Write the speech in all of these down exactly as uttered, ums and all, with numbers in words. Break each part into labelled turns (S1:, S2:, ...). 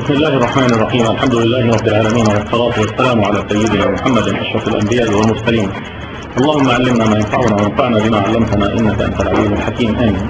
S1: بسم الله الرحمن الرحيم. الحمد لله رب العالمين، والصلاة والسلام على سيدنا محمد أشرف الأنبياء والمرسلين. اللهم علمنا ما ينفعنا وانفعنا بما علمتنا إنك أنت العليم الحكيم. آمين.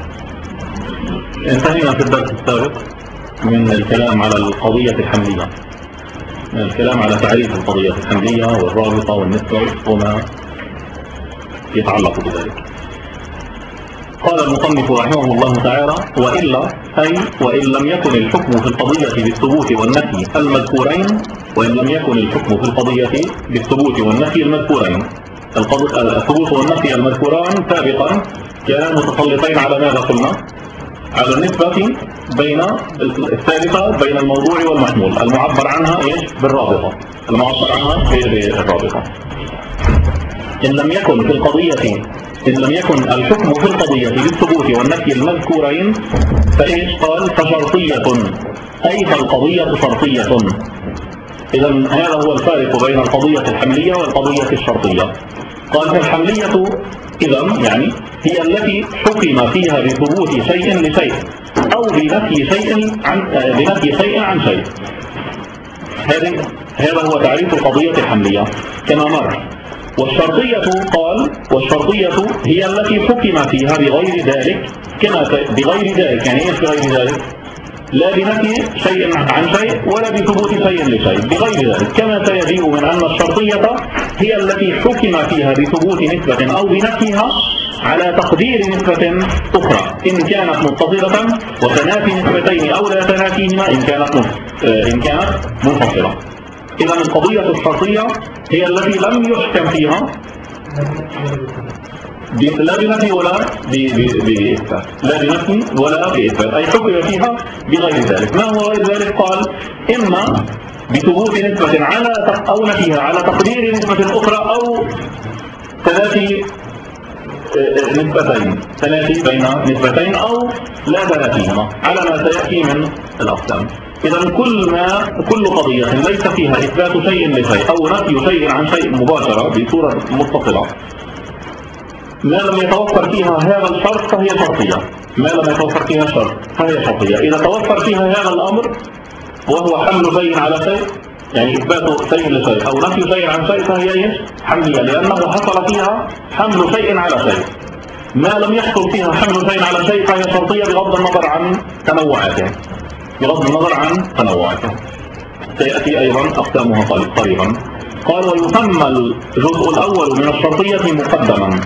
S1: انتهينا في الدرس السابق من الكلام على القضية الحملية، من الكلام على تعريف القضية الحملية والرابطة والنسبة وما يتعلق بذلك. قال المصنف رحمه الله تعالى: وإلا أي وإن لم يكن الحكم في القضية بالثبوت والنفي المذكورين، وإن لم يكن الحكم في القضية بالثبوت والنفي المذكورين، الثبوت والنفي المذكوران سابقا كانا متسلطين على ماذا قلنا؟ على النسبة بين الثالثة بين الموضوع والمحمول المعبر عنها ايش؟ بالرابطة، المعبر عنها بالرابطة. إن لم يكن في القضية إن لم يكن الحكم في القضية بالثبوت والنفي المذكورين فإيش؟ قال: فشرطية، أي فالقضية شرطية. إذا هذا هو الفارق بين القضية الحملية والقضية الشرطية. قال: فالحملية إذا يعني هي التي حكم فيها بثبوت شيء لشيء أو بنفي شيء عن بنفي شيء عن شيء. هذا هذا هو تعريف القضية الحملية كما مر. والشرطية قال: والشرطية هي التي حكم فيها بغير ذلك، كما بغير ذلك يعني ايش بغير ذلك؟ لا بنفي شيء عن شيء ولا بثبوت شيء لشيء، بغير ذلك، كما سيجيء من أن الشرطية هي التي حكم فيها بثبوت نسبة أو بنفيها على تقدير نسبة أخرى إن كانت متصلة، وتنافي نسبتين أو لا تنافيهما إن كانت إن كانت منفصلة. إذا القضية الشرطية هي التي لم يحكم فيها لا بنفي ولا بإثبات، لا بنفي ولا بإثبات، أي حكم فيها بغير ذلك. ما هو غير ذلك؟ قال: إما بثبوت نسبة على أو نفيها على تقدير نسبة أخرى أو تنافي نسبتين، تنافي بين نسبتين أو لا تنافيهما على ما سيأتي من الأقسام. إذا كل ما كل قضية ليس فيها إثبات شيء لشيء أو نفي شيء عن شيء مباشرة بصورة متصلة، ما لم يتوفر فيها هذا الشرط فهي شرطية، ما لم يتوفر فيها شرط فهي شرطية. إذا توفر فيها هذا الأمر وهو حمل شيء على شيء، يعني إثبات شيء لشيء أو نفي شيء عن شيء، فهي حملية، لأنه حصل فيها حمل شيء على شيء. ما لم يحصل فيها حمل شيء على شيء فهي شرطية بغض النظر عن تنوعاتها، بغض النظر عن تنوعاتها. سيأتي أيضا أقسامها قريبا. قال: ويسمى الجزء الأول من الشرطية مقدما.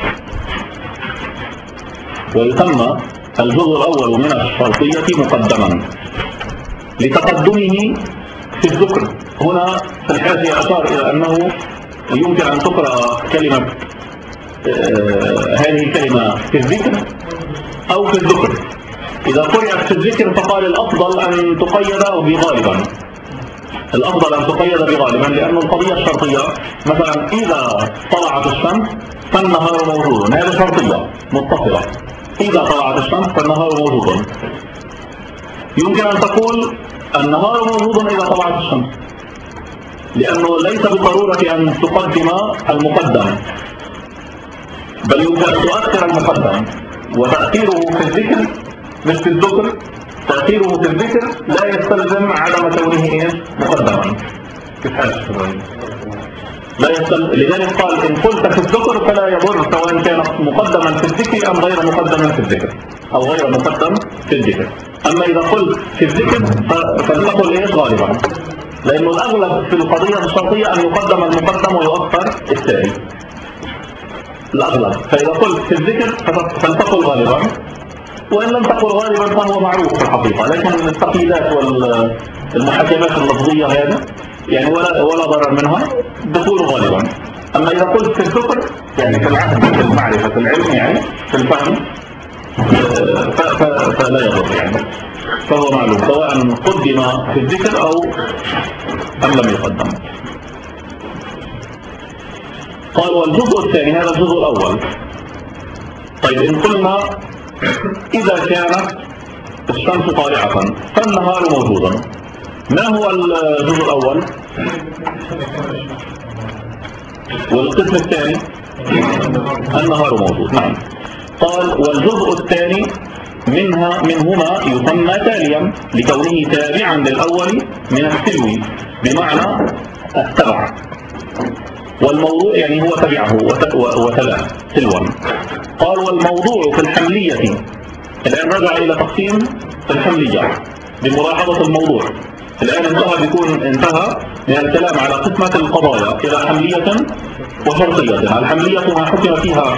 S1: ويسمى الجزء الأول من الشرطية مقدما لتقدمه في الذكر. هنا في الحاشية أشار إلى أنه يمكن أن تقرأ كلمة آه هذه الكلمة في الذكر أو في الذكر. إذا قرأت في الذكر فقال الأفضل أن تقيد بغالبا، الأفضل أن تقيد بغالبا، لأن القضية الشرطية مثلا إذا طلعت الشمس فالنهار موجود، هذه شرطية متصلة. إذا طلعت الشمس فالنهار موجود. يمكن أن تقول النهار موجود إذا طلعت الشمس، لأنه ليس بالضرورة أن تقدم المقدم، بل يمكن أن تؤثر المقدم، وتأثيره في الذكر مش في الذكر، تأثيره في الذكر لا يستلزم عدم كونه مقدما. كيف حاجة لا يستلزم. لذلك قال: إن قلت في الذكر فلا يضر سواء كان مقدما في الذكر أم غير مقدم في الذكر أو غير مقدم في الذكر. أما إذا قلت في الذكر فلتقل إيش غالبا، لأنه الأغلب في القضية الشرطية أن يقدم المقدم ويؤثر التالي، الأغلب. فإذا قلت في الذكر فلتقل غالبا، وإن لم تقل غالبا فهو معروف في الحقيقة، لكن التقييدات والمحاكمات اللفظية هذه يعني ولا ولا ضرر منها، بتقول غالبا. أما إذا قلت في الذكر يعني في العهد، في المعرفة، في العلم، يعني في الفهم، فلا يضر يعني، فهو معلوم سواء قدم في الذكر أو أم لم يقدم. قال: والجزء الثاني، هذا الجزء الأول. طيب إن قلنا إذا كانت الشمس طالعة فالنهار موجودا، ما هو الجزء الأول؟ والقسم الثاني النهار موجود. نعم. قال: والجزء الثاني منها منهما يسمى تاليا لكونه تابعا للأول من التلو بمعنى التبع، والموضوع يعني هو تبعه وتبع تلوا. قال والموضوع في الحملية، الآن رجع إلى تقسيم الحملية بملاحظة الموضوع. الآن انتهى بيكون انتهى من الكلام على قسمة القضايا إلى حملية وشرطية. الحملية ما حكم فيها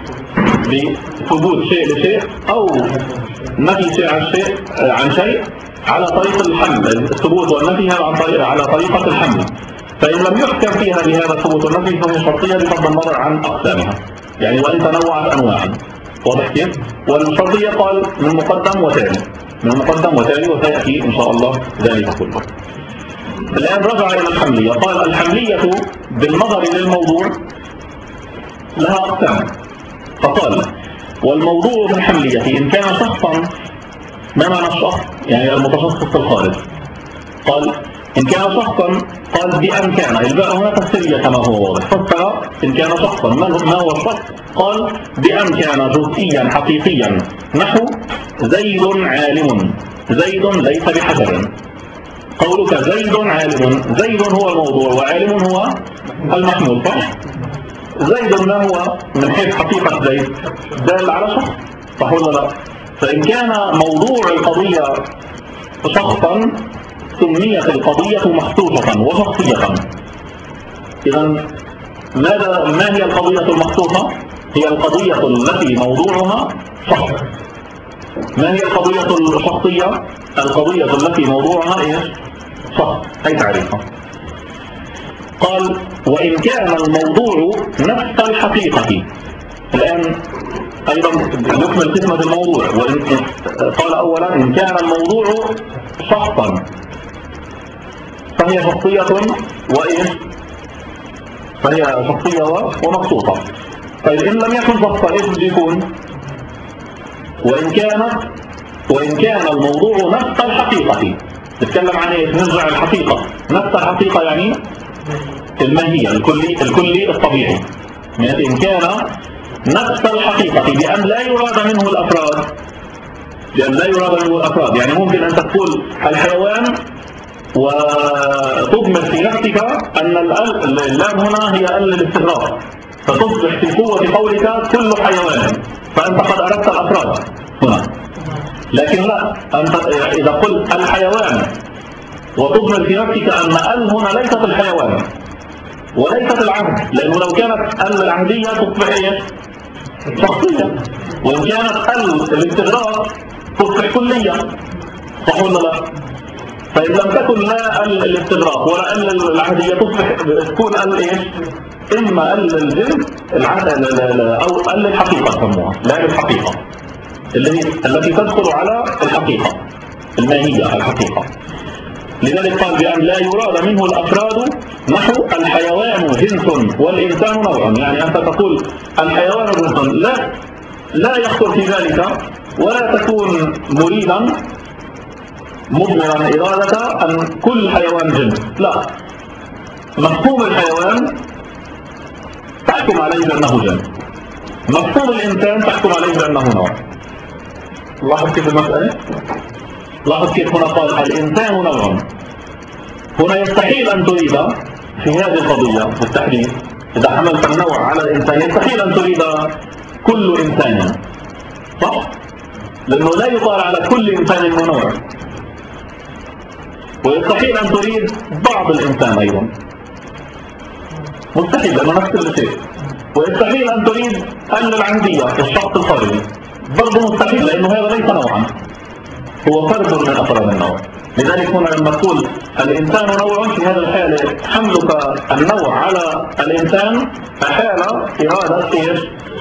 S1: بثبوت شيء لشيء أو نفي شيء عن شيء عن شيء على طريق الحمل، الثبوت والنفي عن طريق على طريقة الحمل. فإن لم يحكم فيها بهذا الثبوت والنفي فهي شرطية بغض النظر عن أقسامها، يعني وإن تنوعت أنواعا. واضح كيف؟ والشرطية قال من مقدم وتالي، من مقدم وتالي، وسيأتي إن شاء الله ذلك كله. الآن رجع إلى الحملية. قال الحملية بالنظر للموضوع لها أقسام. فقال والموضوع في الحملية إن كان شخصا، ما معنى الشخص؟ يعني المتشخص في الخارج. قال إن كان شخصا، قال بأن كان، الباء هنا تفسيرية كما هو واضح. فسر إن كان شخصا، ما هو الشخص؟ قال بأن كان جزئيا حقيقيا، نحو زيد عالم، زيد ليس بحجر. قولك زيد عالم، زيد هو الموضوع وعالم هو المحمول، صح؟ زيد ما هو من حيث حقيقة زيد؟ دال على شخص، صح ولا لا؟ فإن كان موضوع القضية شخصا سميت القضية مخصوصة وشخصية. إذا ماذا ما هي القضية المخصوصة؟ هي القضية التي موضوعها شخص. ما هي القضية الشخصية؟ القضية التي موضوعها إيش؟ شخص. أي تعريفها؟ قال وإن كان الموضوع نفس الحقيقة. الآن أيضا نكمل قسمة الموضوع. وإن قال أولا إن كان الموضوع شخصا فهي شخصية وإيش؟ فهي شخصية ومخصوصة. طيب إن لم يكن شخصا إيش بيكون؟ وإن كانت وإن كان الموضوع نفس الحقيقة. نتكلم عن إيش؟ نرجع الحقيقة. نفس الحقيقة يعني الماهية، الكلي الكلي الطبيعي. يعني إن كان نفس الحقيقة بأن لا يراد منه الأفراد، بأن لا يراد منه الأفراد، يعني ممكن أن تقول الحيوان وتضمر في نفسك أن اللام هنا هي ال الاستغراق، فتصبح في قوة قولك كل حيوان، فأنت قد أردت الأفراد هنا. لكن لا، أنت إذا قلت الحيوان وتضمر في نفسك أن ال هنا ليست الحيوان وليست العهد، لأنه لو كانت ال العهدية تصبح إيه؟ شخصية، وإن كانت ال الاستغراق تصبح كلية، صح ولا لا؟ فإن لم تكن لا ال الاستغراق ولا ال العهدية تصبح تكون ال إيش؟ إما ال الجنس العهد أو ال الحقيقة سموها، لا الحقيقة اللي هي التي تدخل على الحقيقة الماهية الحقيقة. لذلك قال بأن لا يراد منه الأفراد، نحو الحيوان جنس والإنسان نوع. يعني أنت تقول الحيوان جنس، لا لا يخطر في ذلك ولا تكون مريدا مضمرا إرادة أن كل حيوان جنس، لا، مفهوم الحيوان تحكم عليه بأنه جنس، مفهوم الإنسان تحكم عليه بأنه نوع. لاحظ كيف المسألة؟ لاحظ كيف هنا قال الإنسان نوع. هنا يستحيل أن تريد في هذه القضية بالتحديد، إذا حملت النوع على الإنسان يستحيل أن تريد كل إنسان، صح؟ لأنه لا يقال على كل إنسان نوع، ويستحيل أن تريد بعض الإنسان أيضا، مستحيل لأنه نفس الشيء. ويستحيل أن تريد أن العهدية الشخص الخارجي، برضه مستحيل لأنه هذا ليس نوعا، هو فرد من أفراد النوع. لذلك هنا لما تقول الإنسان نوع، في هذا الحالة حملك النوع على الإنسان أحال إرادة إيش؟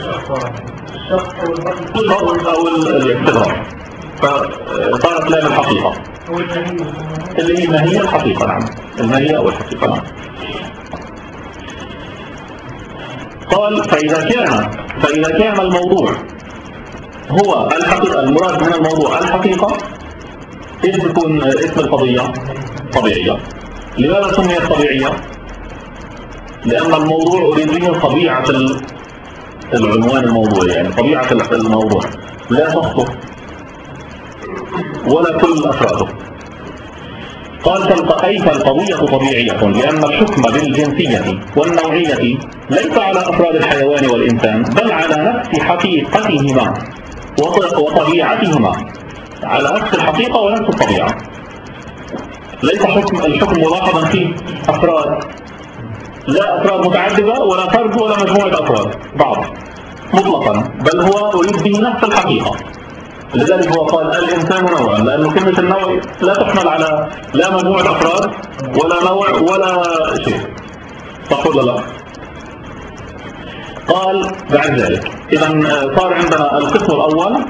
S1: الشخص أو الاستغراق، فصارت لها الحقيقة اللي هي ما هي الحقيقة. نعم، الماهية أو الحقيقة. نعم. قال فإذا كان فإذا كان الموضوع هو الحقيقة، المراد من الموضوع الحقيقة، إيش بتكون اسم القضية؟ طبيعية. لماذا سميت طبيعية؟ لأن الموضوع أريد به طبيعة العنوان الموضوعي، يعني طبيعة الموضوع لا شخصه. ولا كل أفراده. قال أي فالقضية طبيعية لأن الحكم بالجنسية والنوعية ليس على أفراد الحيوان والإنسان بل على نفس حقيقتهما وطبيعتهما، على نفس الحقيقة ونفس الطبيعة. ليس حكم الحكم ملاحظا في أفراد، لا أفراد متعددة ولا فرد ولا مجموعة أفراد بعض مطلقا، بل هو يريد به نفس الحقيقة. لذلك هو قال الإنسان نوعا، لأنه كلمة النوع لا تحمل على لا مجموعة أفراد ولا نوع ولا شيء، صح ولا لا؟ قال بعد ذلك إذا صار عندنا القسم الأول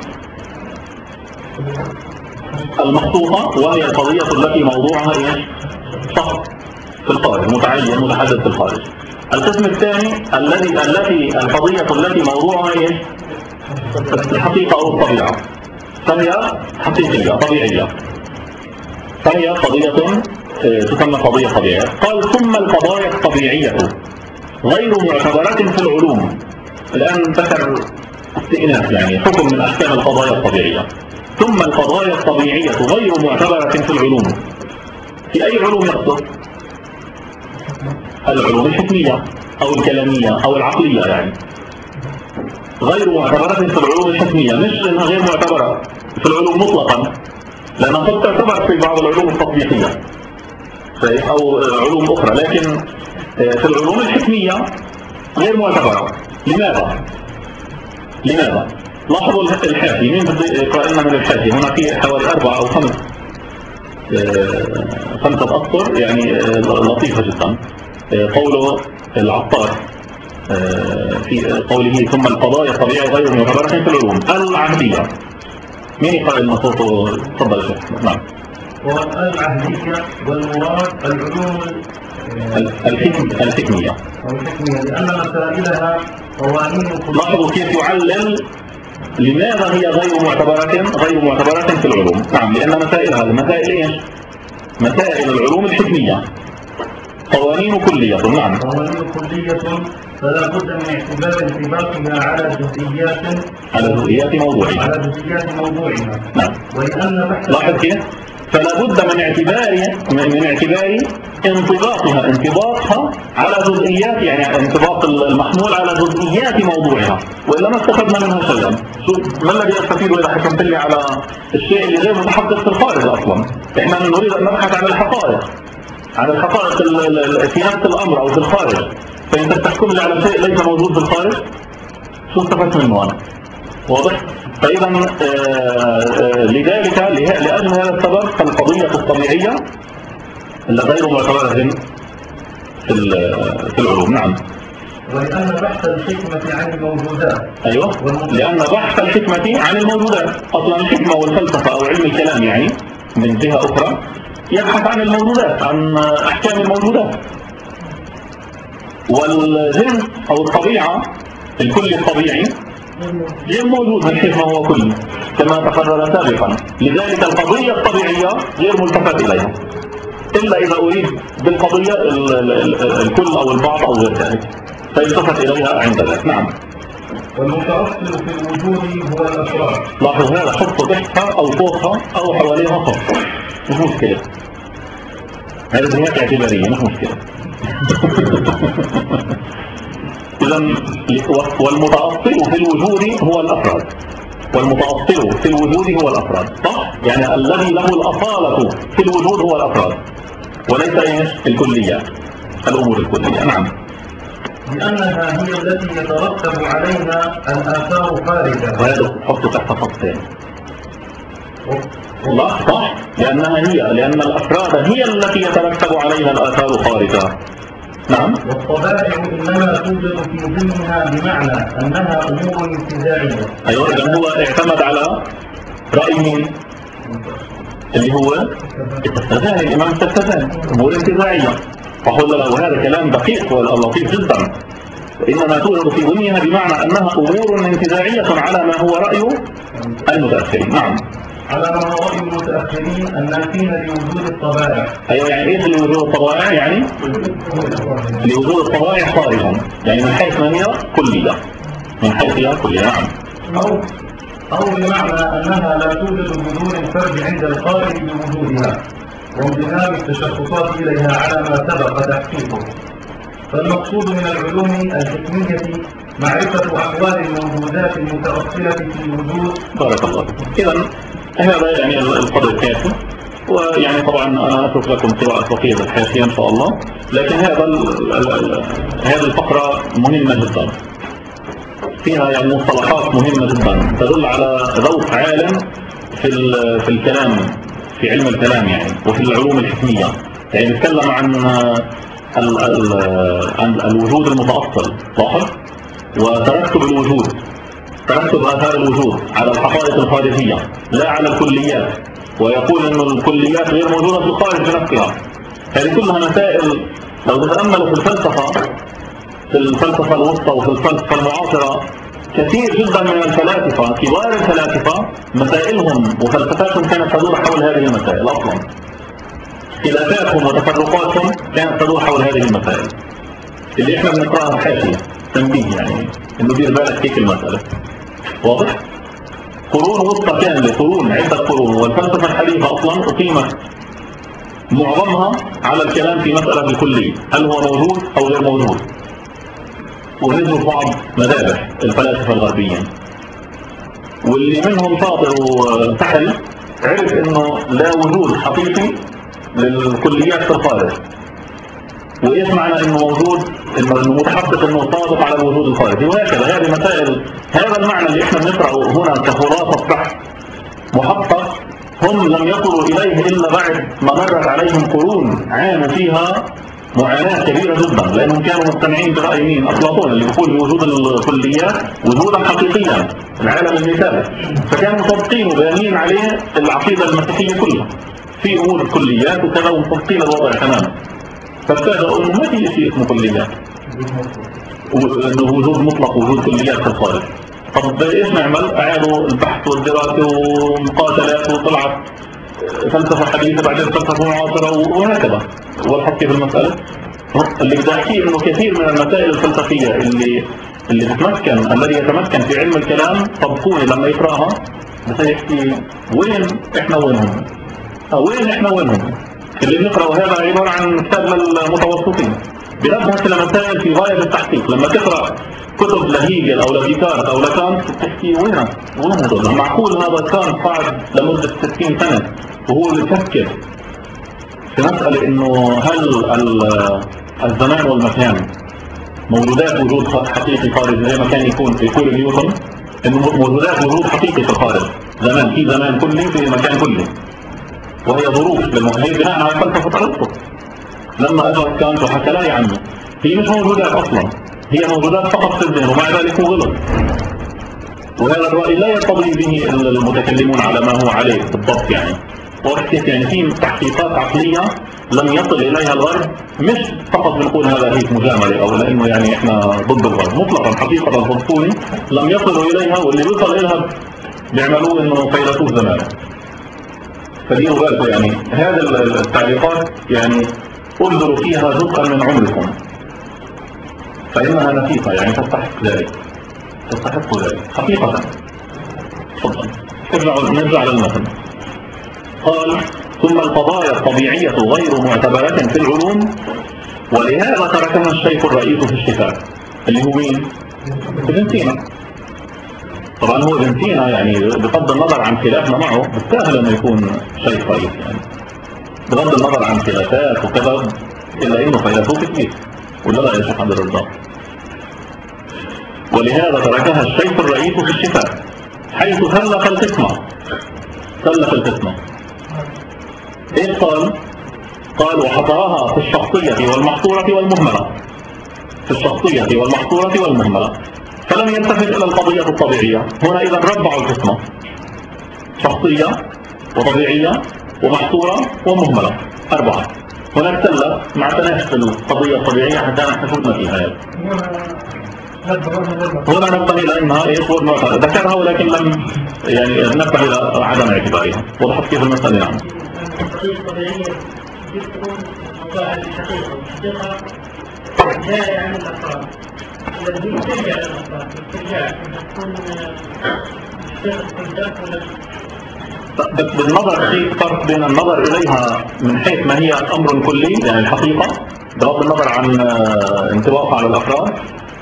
S1: المخطوطة، وهي القضية التي موضوعها إيش؟ صح في الخارج، متعين متحدث في الخارج. القسم الثاني الذي التي القضية التي موضوعها إيش؟ الحقيقة أو الطبيعة، فهي حقيقية طبيعية، فهي قضية تسمى قضية طبيعية. قال ثم القضايا الطبيعية غير معتبرة في العلوم. الآن ذكر استئناف يعني حكم من أحكام القضايا الطبيعية. ثم القضايا الطبيعية غير معتبرة في العلوم. في أي علوم يقصد؟ العلوم الحكمية أو الكلامية أو العقلية، يعني غير معتبرة في العلوم الحكمية، مش إنها غير معتبرة في العلوم مطلقا، لأنها قد تعتبر في بعض العلوم التطبيقية أو علوم أخرى، لكن في العلوم الحكمية غير معتبرة. لماذا؟ لماذا؟ لاحظوا الحاشية، مين بده يقرأ لنا من الحاشية؟ هنا في حوالي أربعة أو خمس خمسة أسطر يعني لطيفة جدا. قوله العطار في قوله ثم القضايا الطبيعية غير معتبرة في العلوم العهدية. مين يقرأ لنا صوته؟ تفضل يا شيخ. نعم.
S2: والعهدية والمراد العلوم
S1: الحكمية
S2: أو الحكمية لأن مسائلها قوانين.
S1: لاحظوا كيف يعلل لماذا هي غير معتبرة غير معتبرة في العلوم. نعم، لأن مسائلها مسائل إيش؟ مسائل العلوم الحكمية قوانين كلية. نعم،
S2: قوانين كلية فلا بد من اعتبار انطباقها على جزئيات
S1: على جزئيات موضوعها
S2: على جزئيات موضوعها.
S1: نعم.
S2: ولأن بحث
S1: لاحظ كيف؟ فلا بد من اعتبار من اعتبار انطباقها انطباقها على جزئيات، يعني انطباق المحمول على جزئيات موضوعها، وإلا ما استفدنا منها شيئا. شو ما الذي استفيد إذا حكمت لي على الشيء اللي غير متحقق في الخارج أصلا؟ إحنا نريد أن نبحث عن الحقائق، عن الحقائق في نفس الأمر أو في الخارج، فأنت تحكم لي على شيء ليس موجود في الخارج، شو استفدت منه أنا؟ واضح؟ فإذا لذلك لأجل هذا السبب فالقضية الطبيعية اللي غير معتبرة في في العلوم. نعم.
S2: ولأن بحث الحكمة عن الموجودات.
S1: أيوة، لأن بحث الحكمة عن الموجودات، أصلا الحكمة والفلسفة أو علم الكلام يعني من جهة أخرى يبحث عن الموجودات، عن أحكام الموجودات. والجنس أو الطبيعة الكل الطبيعي غير موجود من حيث ما هو كل، كما تقرر سابقا. لذلك القضية الطبيعية غير ملتفت إليها إلا إذا أريد بالقضية الكل أو البعض أو غير ذلك، فيلتفت إليها عند ذلك. نعم.
S2: والمتأصل في الوجود هو الأفراد.
S1: لاحظوا هذا، حطوا تحتها أو فوقها أو حواليها خط، مش مشكلة، هذه جهات اعتبارية مش مشكلة. إذا والمتأصل في الوجود هو الأفراد، والمتأصل في الوجود هو الأفراد، صح؟ يعني الذي له الأصالة في الوجود هو الأفراد وليس إيش؟ الكليات، الأمور الكلية. نعم.
S2: لأنها هي التي يترتب عليها الآثار خارجة.
S1: وهذا حطوا تحت خطين. لا صح، لأنها هي لأن الأفراد هي التي يترتب عليها الآثار خارجة. نعم.
S2: والطبائع إنما توجد في ضمنها بمعنى أنها أمور انتزاعية.
S1: أيوة، إذن هو اعتمد على رأي مين؟ اللي هو التستزاني، الإمام التستزاني، أمور انتزاعية. فقل له هذا كلام دقيق ولطيف جدا. وإنما توجد في ضمنها بمعنى أنها أمور انتزاعية على ما هو رأي المتأخرين. نعم.
S2: على ما هو رأي المتأخرين النافين لوجود الطبائع.
S1: أيوة، يعني إيه لوجود الطبائع؟ يعني لوجود الطبائع خارجا، يعني من حيث ما هي كلية، من حيث هي كلية. نعم.
S2: أو أو بمعنى أنها لا توجد بدون الفرد عند القائل بوجودها وانضمام التشخصات إليها على ما سبق تحقيقه. فالمقصود من العلوم الحكمية معرفة أحوال الموجودات المتأصلة في الوجود.
S1: بارك الله فيكم. إذا هذا يعني القدر الكافي، ويعني طبعا أنا أترك لكم قراءة بقية الحاشية إن شاء الله، لكن هذا هذه الفقرة مهمة جدا، فيها يعني مصطلحات مهمة جدا تدل على ذوق عالم في في الكلام، في علم الكلام يعني، وفي العلوم الحكمية. يعني نتكلم عن ال ال عن الوجود المتأصل، لاحظ، وترتب الوجود، ترتب آثار الوجود على الحقائق الخارجية لا على الكليات، ويقول أن الكليات غير موجودة في الخارج بنفسها. هذه كلها مسائل لو تتأملوا في الفلسفة، في الفلسفة الوسطى وفي الفلسفة المعاصرة، كثير جدا من الفلاسفة، كبار الفلاسفة، مسائلهم وفلسفاتهم كانت تدور حول هذه المسائل أصلا. خلافاتهم وتفرقاتهم كانت تدور حول هذه المسائل اللي احنا بنقراها حاشية تنبيه، يعني انه دير بالك هيك المسألة. واضح؟ قرون وسطى كاملة، قرون عدة قرون، والفلسفة الحديثة أصلا أقيمت معظمها على الكلام في مسألة الكلية، هل هو موجود أو غير موجود. ونزلوا بعض مذابح الفلاسفة الغربيين، واللي منهم شاطر وسحل عرف انه لا وجود حقيقي للكليات في الخارج. وايش معنى انه موجود؟ انه متحقق انه صادق على الوجود الخارجي، وهكذا. هذه مسائل، هذا المعنى اللي احنا بنقرأه هنا كخلاصة بحث محقق، هم لم يصلوا اليه الا بعد ما مرت عليهم قرون عانوا فيها معاناة كبيرة جدا، لأنهم كانوا مقتنعين برأي مين؟ أفلاطون، اللي يقول بوجود الكليات وجودا حقيقيا، العالم المثالي. فكانوا مصدقين وبيانين عليه العقيدة المسيحية كلها في أمور الكليات وكذا، ومصدقين الوضع تماما. فابتدأوا إنه ما في شيء اسمه كليات، وإنه وجود مطلق، وجود كليات في الخارج. طب إيش نعمل؟ أعادوا البحث والدراسة ومقاتلات، وطلعت فلسفة حديثة بعدين فلسفة معاصرة وهكذا. والحكي في المسألة اللي بدي أحكيه إنه كثير من المسائل الفلسفية اللي اللي تتمكن، الذي يتمكن في علم الكلام طبقوني لما يقرأها بس يحكي وين إحنا وينهم، وين إحنا وينهم. اللي بنقرأه هذا عبارة عن كتاب للمتوسطين، بنبحث لمسائل في غاية التحقيق. لما تقرأ كتب لهيجل أو لديكارت أو لكانت تحكي وين وين هذول؟ معقول هذا كان قاعد لمدة ستين سنة وهو يفكر في مسألة إنه هل الزمان والمكان موجودات وجود حقيقي خارجي، زي ما كان يكون يقول نيوتن إنه موجودات وجود حقيقي في الخارج، زمان في زمان كلي في مكان كلي، وهي ظروف هي بناء على فلسفة أرسطو. لما أجى كانت وحكى لي عنه، هي مش موجودات أصلا، هي موجودات فقط في الذهن، ومع ذلك هو غلط. وهذا الرأي لا يرتضي به المتكلمون على ما هو عليه بالضبط يعني. وكيف يعني في تحقيقات عقلية لم يصل إليها الغرب، مش فقط بنقول هذا هيك مجاملة أو لأنه يعني إحنا ضد الغرب، مطلقا حقيقة الفلسطوني لم يصلوا إليها، واللي بيصل إليها بيعملوه إنه فيلسوف زمان. فديروا بالكم يعني هذه التعليقات يعني انظروا فيها جزءا من عمركم، فإنها نفيسة يعني تستحق ذلك، تستحق ذلك حقيقة. تفضل نرجع نرجع للمثل. قال ثم القضايا الطبيعية غير معتبرة في العلوم، ولهذا تركها الشيخ الرئيس في الشفاء، اللي هو مين؟ ابن سينا. طبعا هو ابن سينا يعني بغض النظر عن خلافنا معه بالسهل انه يكون شيخ رئيس، يعني بغض النظر عن خلافات وكذا، الا انه فيلسوف كبير، ولا لا يا شيخ عبد الرزاق؟ ولهذا تركها الشيخ الرئيس في الشفاء، حيث سلف القسمة. سلف القسمة ايش قال؟ قال وحصرها في الشخصية والمحصورة والمهملة، في الشخصية والمحصورة والمهملة، فلم يلتفت إلى القضية الطبيعية. هنا إذا ربعوا القسمة، شخصية وطبيعية ومحصورة ومهملة، أربعة. هناك سلة ما اعتناش في القضية الطبيعية حتى نحن شفنا فيها هذا. هنا نبه إلى أنها إيش ذكرها، ولكن لم يعني نبه إلى عدم اعتبارها. وضحت كيف المسألة يعني؟
S3: القضية الطبيعية يذكرون موضوع الحقيقة، والحقيقة جاية عن الأفراد، الذي ترجع للأفراد، ترجع تكون
S1: بس بالنظر في فرق بين النظر إليها من حيث ما هي أمر كلي يعني الحقيقة بغض النظر عن انطباقها على الأفراد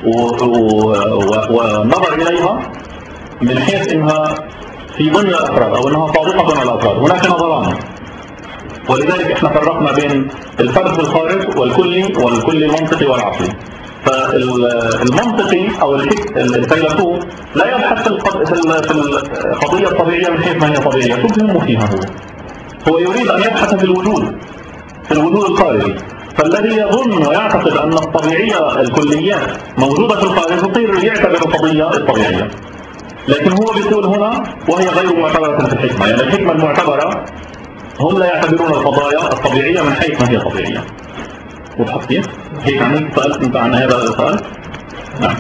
S1: والنظر إليها من حيث إنها في ضمن الأفراد أو إنها صادقة مع الأفراد. هناك نظران، ولذلك إحنا فرقنا بين الفرد الخارج والكلي والكلي المنطقي والعقلي. فالمنطقي أو الفيلسوف لا يبحث في القضية الطبيعية من حيث ما هي طبيعية، شو بهمه فيها هو هو يريد أن يبحث في الوجود في الوجود الخارجي. فالذي يظن ويعتقد أن الطبيعية الكليات موجودة في الخارج يصير يعتبر القضية الطبيعية، لكن هو بيقول هنا وهي غير معتبرة في الحكمة. يعني الحكمة المعتبرة هم لا يعتبرون القضايا الطبيعية من حيث ما هي طبيعية. وضحت كيف؟ هيك يعني سألت أنت عن هذا السؤال؟ نعم.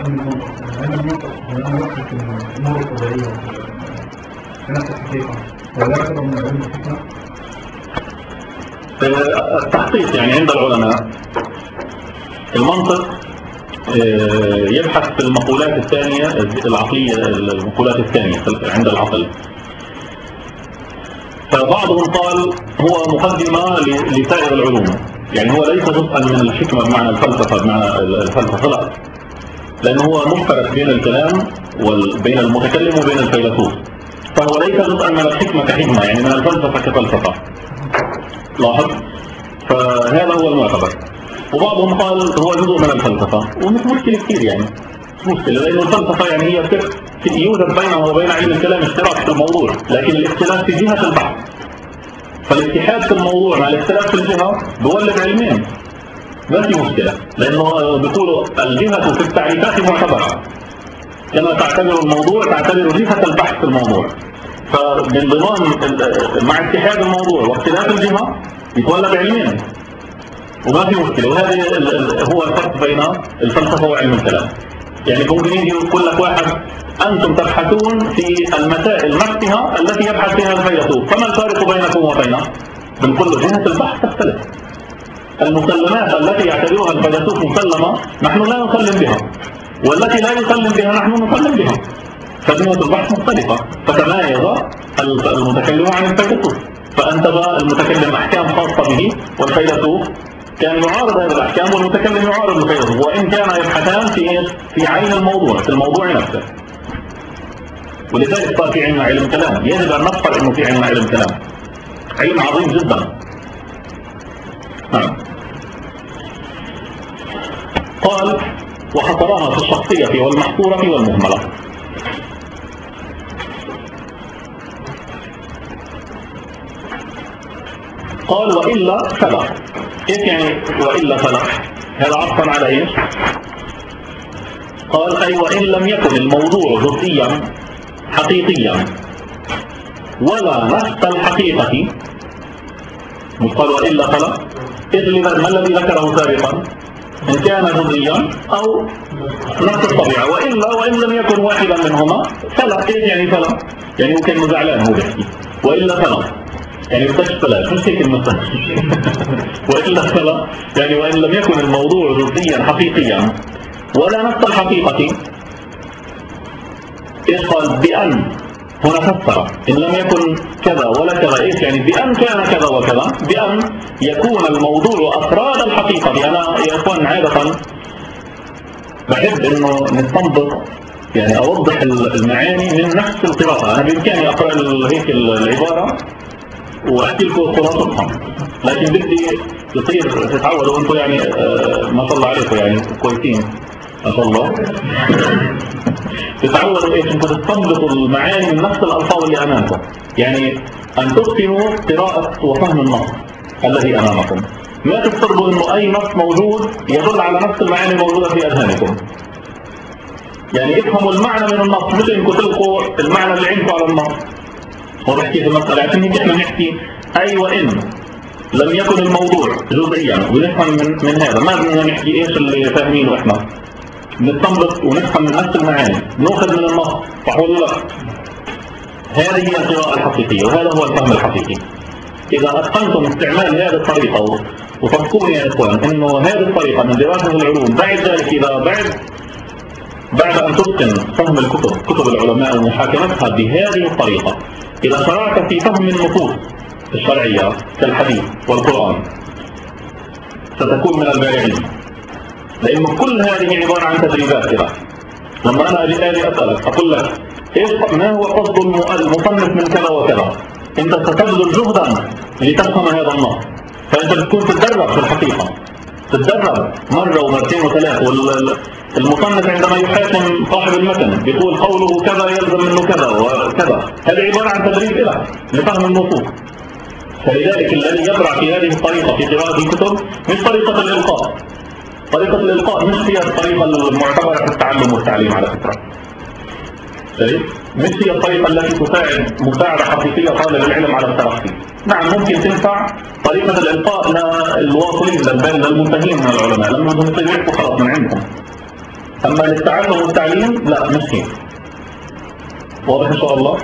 S1: التحقيق يعني عند العلماء المنطق يبحث في المقولات الثانية العقلية، المقولات الثانية عند العقل. فبعضهم قال هو مقدمة لسائر العلوم، يعني هو ليس جزءا من الحكمة بمعنى الفلسفة بمعنى الفلسفة لا، لأنه هو مشترك بين الكلام وبين المتكلم وبين الفيلسوف، فهو ليس جزءا من الحكمة كحكمة يعني من الفلسفة كفلسفة. لاحظ؟ فهذا هو المعتبر. وبعضهم قال هو جزء من الفلسفة، ومش مشكلة كثير يعني مش مشكلة، لأنه الفلسفة يعني هي يوجد بينها وبين علم الكلام اشتراك في الموضوع، لكن الاختلاف في جهة البحث. فالاتحاد في الموضوع مع الاختلاف في الجهة بيولد علمين، ما في مشكلة، لأنه بيقولوا الجهة في التعريفات معتبرة، كما تعتبر الموضوع تعتبر جهة البحث في الموضوع. فبانضمام مع اتحاد الموضوع واختلاف الجهة يتولد علمين وما في مشكلة. وهذا هو الفرق بين الفلسفة وعلم الكلام. يعني ممكن يجي يقول لك واحد أنتم تبحثون في المسائل نفسها التي يبحث فيها الفيلسوف، فما الفارق بينكم وبينه؟ بنقول له جهة البحث تختلف. المسلمات التي يعتبرها الفيلسوف مسلمة نحن لا نسلم بها، والتي لا يسلم بها نحن نسلم بها، فجهة البحث مختلفة. فتمايز المتكلم عن الفيلسوف، فأنتج المتكلم أحكام خاصة به، والفيلسوف كان يعارض هذه الأحكام والمتكلم يعارض الفيلسوف، وإن كان يبحثان في في عين الموضوع في الموضوع نفسه. ولذلك صار في علم علم كلام، يجب أن نذكر إنه في علم علم كلام، علم عظيم جدا. نعم. قال وحصرها في الشخصية والمحصورة والمهملة. قال وإلا فلا. إيش يعني وإلا فلا؟ هذا عطفا على إيش؟ قال أي وإن لم يكن الموضوع جزئيا حقيقيا ولا نفس الحقيقة، مش قال وإلا فلا؟ إذ ما الذي ذكره سابقا؟ إن كان جزئيا أو نفس الطبيعة، وإلا وإن لم يكن واحدا منهما فلا. إيش يعني فلا؟ يعني هو كان مزعلان هو بيحكي وإلا فلا يعني بدكش فلا، مش هيك المثل. وإلا فلا يعني وإن لم يكن الموضوع جزئيا حقيقيا ولا نفس الحقيقة. إيش قال؟ بأن هنا فسر إن لم يكن كذا ولا كذا. إيش يعني بأن كان كذا وكذا؟ بأن يكون الموضوع أفراد الحقيقة. أنا يا إخوان عادة بحب إنه نستنبط يعني أوضح المعاني من نفس القراءة. أنا بإمكاني أقرأ هيك العبارة وأحكي لكم خلاصتها، لكن بدي تصير تتعودوا أنتم يعني آه ما شاء الله عليكم يعني كويسين ما شاء الله. تتعودوا إيش أنتم تستنبطوا المعاني من نفس الألفاظ اللي أمامكم، يعني أن تتقنوا قراءة وفهم النص الذي أمامكم. ما تفترضوا إنه أي نص موجود يدل على نفس المعاني الموجودة في أذهانكم. يعني افهموا المعنى من النص، مش إنكم تلقوا المعنى اللي عندكم على النص. هو بحكي في المسألة عشان هيك احنا نحكي أي وإن لم يكن الموضوع جزئيا ونفهم من, من هذا. ما بدنا نحكي إيش اللي فاهمينه إحنا، نستنبط ونفهم من نفس المعاني، نأخذ من النص. صح ولا لا؟ هذه هي القراءة الحقيقية وهذا هو الفهم الحقيقي. إذا أتقنتم استعمال هذه الطريقة وتصفون يا إخوان إنه هذه الطريقة من دراسة العلوم، بعد ذلك إذا بعد بعد أن تتقن فهم الكتب كتب العلماء ومحاكمتها بهذه الطريقة، إذا شرعت في فهم النصوص الشرعية كالحديث والقرآن ستكون من البارعين، لأن كل هذه عبارة عن تدريبات كده. لما أنا أجي أسألك أقول لك إيش ما هو قصد المصنف من كذا وكذا، أنت ستبذل جهدا لتفهم هذا النص، فأنت بتكون تتدرب في الحقيقة، تتدرب مرة ومرتين وثلاث. والمصنف عندما يحاكم صاحب المتن بيقول قوله كذا يلزم منه كذا وكذا، هذه عبارة عن تدريب له لفهم النصوص. فلذلك الذي يبرع في هذه الطريقة في قراءة الكتب مش طريقة الإلقاء. طريقة الإلقاء مش هي الطريقة المعتبرة في التعلم والتعليم على فكرة. مش هي الطريقة التي تساعد مساعدة حقيقية طالب العلم على التلقي. نعم ممكن تنفع طريقة الإلقاء للواصلين للمنتهين من العلماء لما بدهم يصيروا خلاص من عندهم. أما للتعلم والتعليم لا مش هي. واضح إن شاء الله؟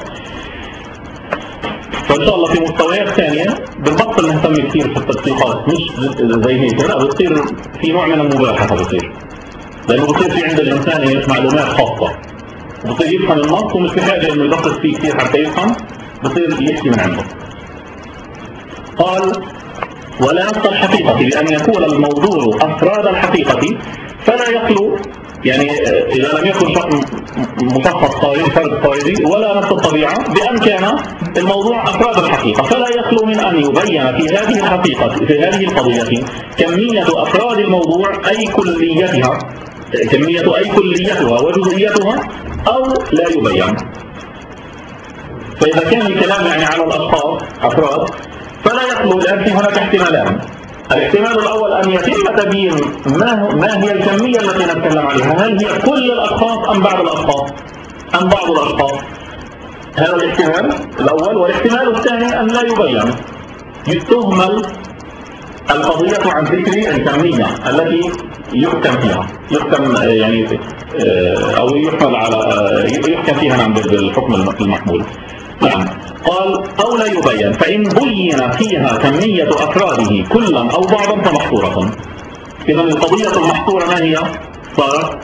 S1: فإن شاء الله في مستويات ثانية بنبطل نهتم كثير في التدقيقات، مش زي هيك، لا بتصير في نوع من المباحثة بتصير، لأنه بصير في عند الإنسان معلومات خاصة، بصير يفهم النص ومش بحاجة إنه يدقق فيه كثير حتى يفهم، بصير يحكي من عنده. قال: ولا نص الحقيقة بأن يكون الموضوع أفراد الحقيقة فلا يخلو، يعني إذا لم يكن مشخص خارجي فرد خارجي ولا نفس الطبيعة، بأن كان الموضوع أفراد الحقيقة فلا يخلو من أن يبين في هذه الحقيقة في هذه القضية كمية أفراد الموضوع أي كليتها كمية أي كليتها وجزئيتها أو لا يبين. فإذا كان الكلام يعني على الأشخاص أفراد فلا يخلو، لأن في هناك احتمالان. الاحتمال الأول أن يتم تبيين ما, ما هي الكمية التي نتكلم عليها، هل هي كل الأشخاص أم بعض الأشخاص أم بعض الأشخاص، هذا الاحتمال الأول. والاحتمال الثاني أن لا يبين، تهمل القضية عن ذكر الكمية التي يحكم فيها يحكم يعني أو يحمل على يحكم فيها عن الحكم المحمول. نعم. قال: أو لا يبين، فإن بين فيها كمية أفراده كلا أو بعضا فمحصورة. إذا القضية المحصورة ما هي؟ صارت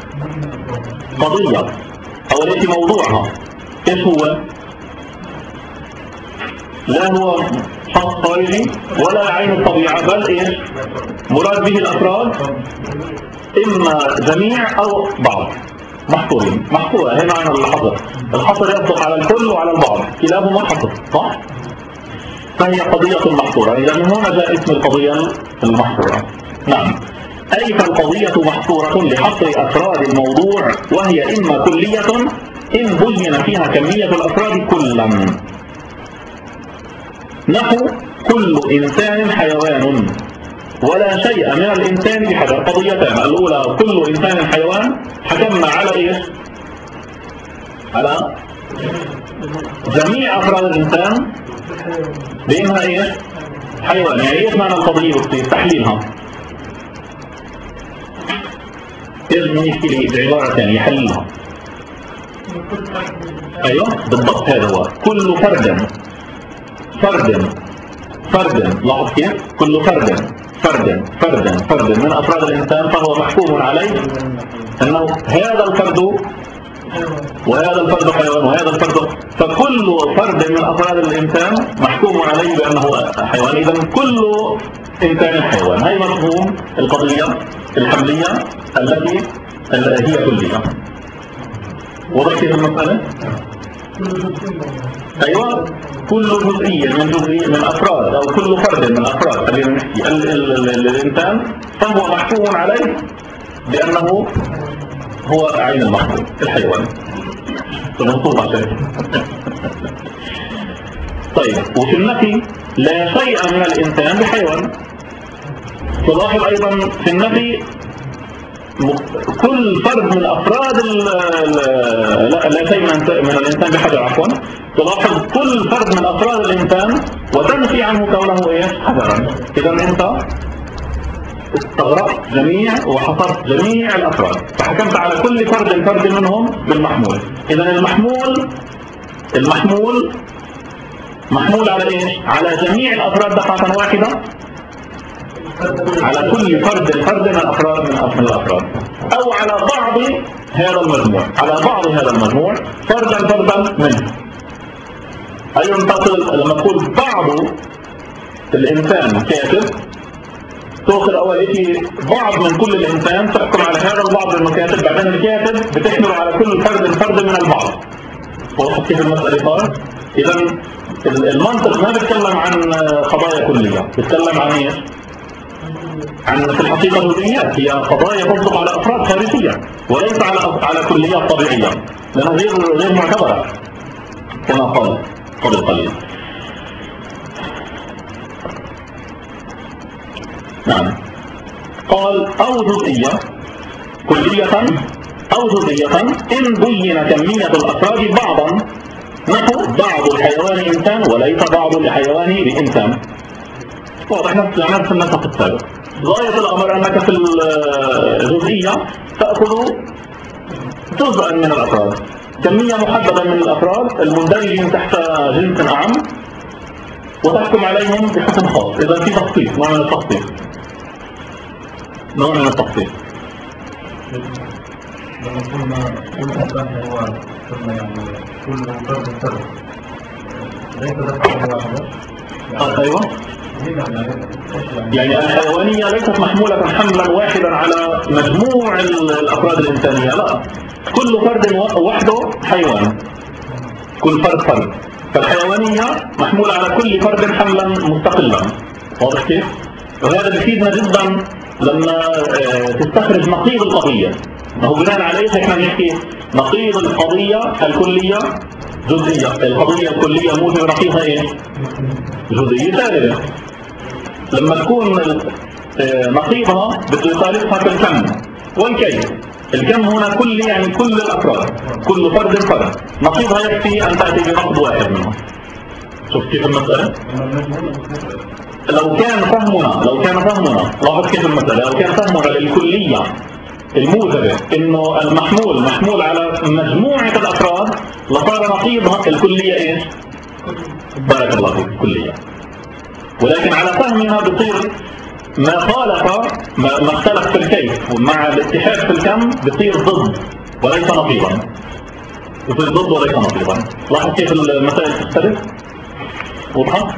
S1: قضية أو ليس موضوعها إيش هو؟ لا هو شخص خارجي ولا عين الطبيعة، بل إيش؟ مراد به الأفراد إما جميع أو بعض، محصورين. محصورة هنا عن الحصر. الحصر يصدق على الكل وعلى البعض، كلاهما حصر، صح؟ فهي قضية محصورة. إذا من هنا جاء اسم القضية المحصورة. نعم. أي فالقضية محصورة لحصر أفراد الموضوع، وهي إما كلية إن بين فيها كمية الأفراد كلا، نحو كل إنسان حيوان ولا شيء من الإنسان بحجر. قضيتان: الأولى كل إنسان حيوان، حكمنا على إيش؟ على جميع أفراد الإنسان بأنها إيش؟ حيوان. يعني إيش معنى القضية بتصير؟ تحليلها إيش بنحكي لي بعبارة ثانية؟ يحللها. أيوة بالضبط، هذا هو. كل فرد فرد فرد لاحظ كيف؟ كل فرد فرد فرد فرد من أفراد الإنسان فهو محكوم عليه أنه هذا الفرد وهذا الفرد حيوان وهذا الفرد، فكل فرد من أفراد الإنسان محكوم عليه بأنه حيوان. إذا كل إنسان حيوان. هي مفهوم القضية الحملية التي هي كلية. وضحت المسألة؟ أيوة. كل جزئية من جزئية من أفراد أو كل فرد من أفراد خلينا نحكي الإنسان فهو محكوم عليه بأنه هو عين المحكوم الحيوان. فنصوص عشان طيب. وفي النفي لا شيء من الإنسان بحيوان. تلاحظ أيضا في النفي كل فرد من أفراد لا لا شيء من الإنسان بحجر عفوا. تلاحظ كل فرد من أفراد الإنسان وتنفي عنه كونه إيه؟ حجرا. إذا أنت استغرقت جميع وحصرت جميع الأفراد، فحكمت على كل فرد فرد منهم بالمحمول. إذا المحمول المحمول محمول على إيش؟ على جميع الأفراد دفعة واحدة، على كل فرد فرد من الأفراد من الأفراد، أو على بعض هذا المجموع على بعض هذا المجموع فردا فردا منه. أي ينتقل لما تقول بعض الإنسان كاتب، تأخذ أول شيء بعض من كل الإنسان، تحكم على هذا البعض إنه كاتب، بعدين الكاتب بتحمله على كل فرد فرد من البعض. واضح كيف المسألة صارت؟ إذا المنطق ما بيتكلم عن قضايا كلية، بيتكلم عن إيش؟ عن في الحقيقة جزئيات، هي قضايا تصدق على أفراد خارجية وليس على على كليات طبيعية، لأنها غير غير معتبرة كما قال قبل قليل. نعم. قال أو جزئية كلية أو جزئية إن بين كمية الأفراد بعضا، نحو بعض الحيوان إنسان وليس بعض الحيوان بإنسان. واضح نفس العمل في النسق السابق. غاية الأمر أنك في الجزئية تأخذ جزءا من الأفراد، كمية محددة من الأفراد المندرجين تحت جنس أعم، وتحكم عليهم بحكم خاص. إذا في تخصيص، نوع من التخصيص، نوع من التخصيص.
S2: لما قلنا كل إنسان حيوان، قلنا يعني كل فرد فرد ليس ذكر واحدة.
S1: آه أيوة. يعني الحيوانية ليست محمولة حملا واحدا على مجموع الأفراد الإنسانية، لا، كل فرد وحده حيوان، كل فرد فرد. فالحيوانية محمولة على كل فرد حملا مستقلا. واضح كيف؟ وهذا بيفيدنا جدا لما تستخرج نقيض القضية. ما هو بناء عليه احنا بنحكي نقيض القضية الكلية جزئية، القضية الكلية موجبة نقيضها ايه؟ جزئية ثالثة. لما تكون نقيضها بده يخالفها في الكم والكيف. الكم هنا كل يعني كل الأفراد، كل فرد فرد، نقيضها يكفي أن تأتي بنقض واحد منها. شوف كيف المسألة؟ لو كان فهمنا لو كان فهمنا لاحظ كيف المسألة، لو كان فهمنا للكلية الموجبة إنه المحمول محمول على مجموعة الأفراد، لصار نقيضها الكلية إيش؟ بارك الله فيك، الكلية. ولكن على فهمنا بصير ما خالف ما, ما اختلف في الكيف ومع الاتحاد في الكم بصير ضد وليس نقيضا، بصير ضد وليس نقيضا. لاحظ كيف المسائل تختلف؟ واضحة؟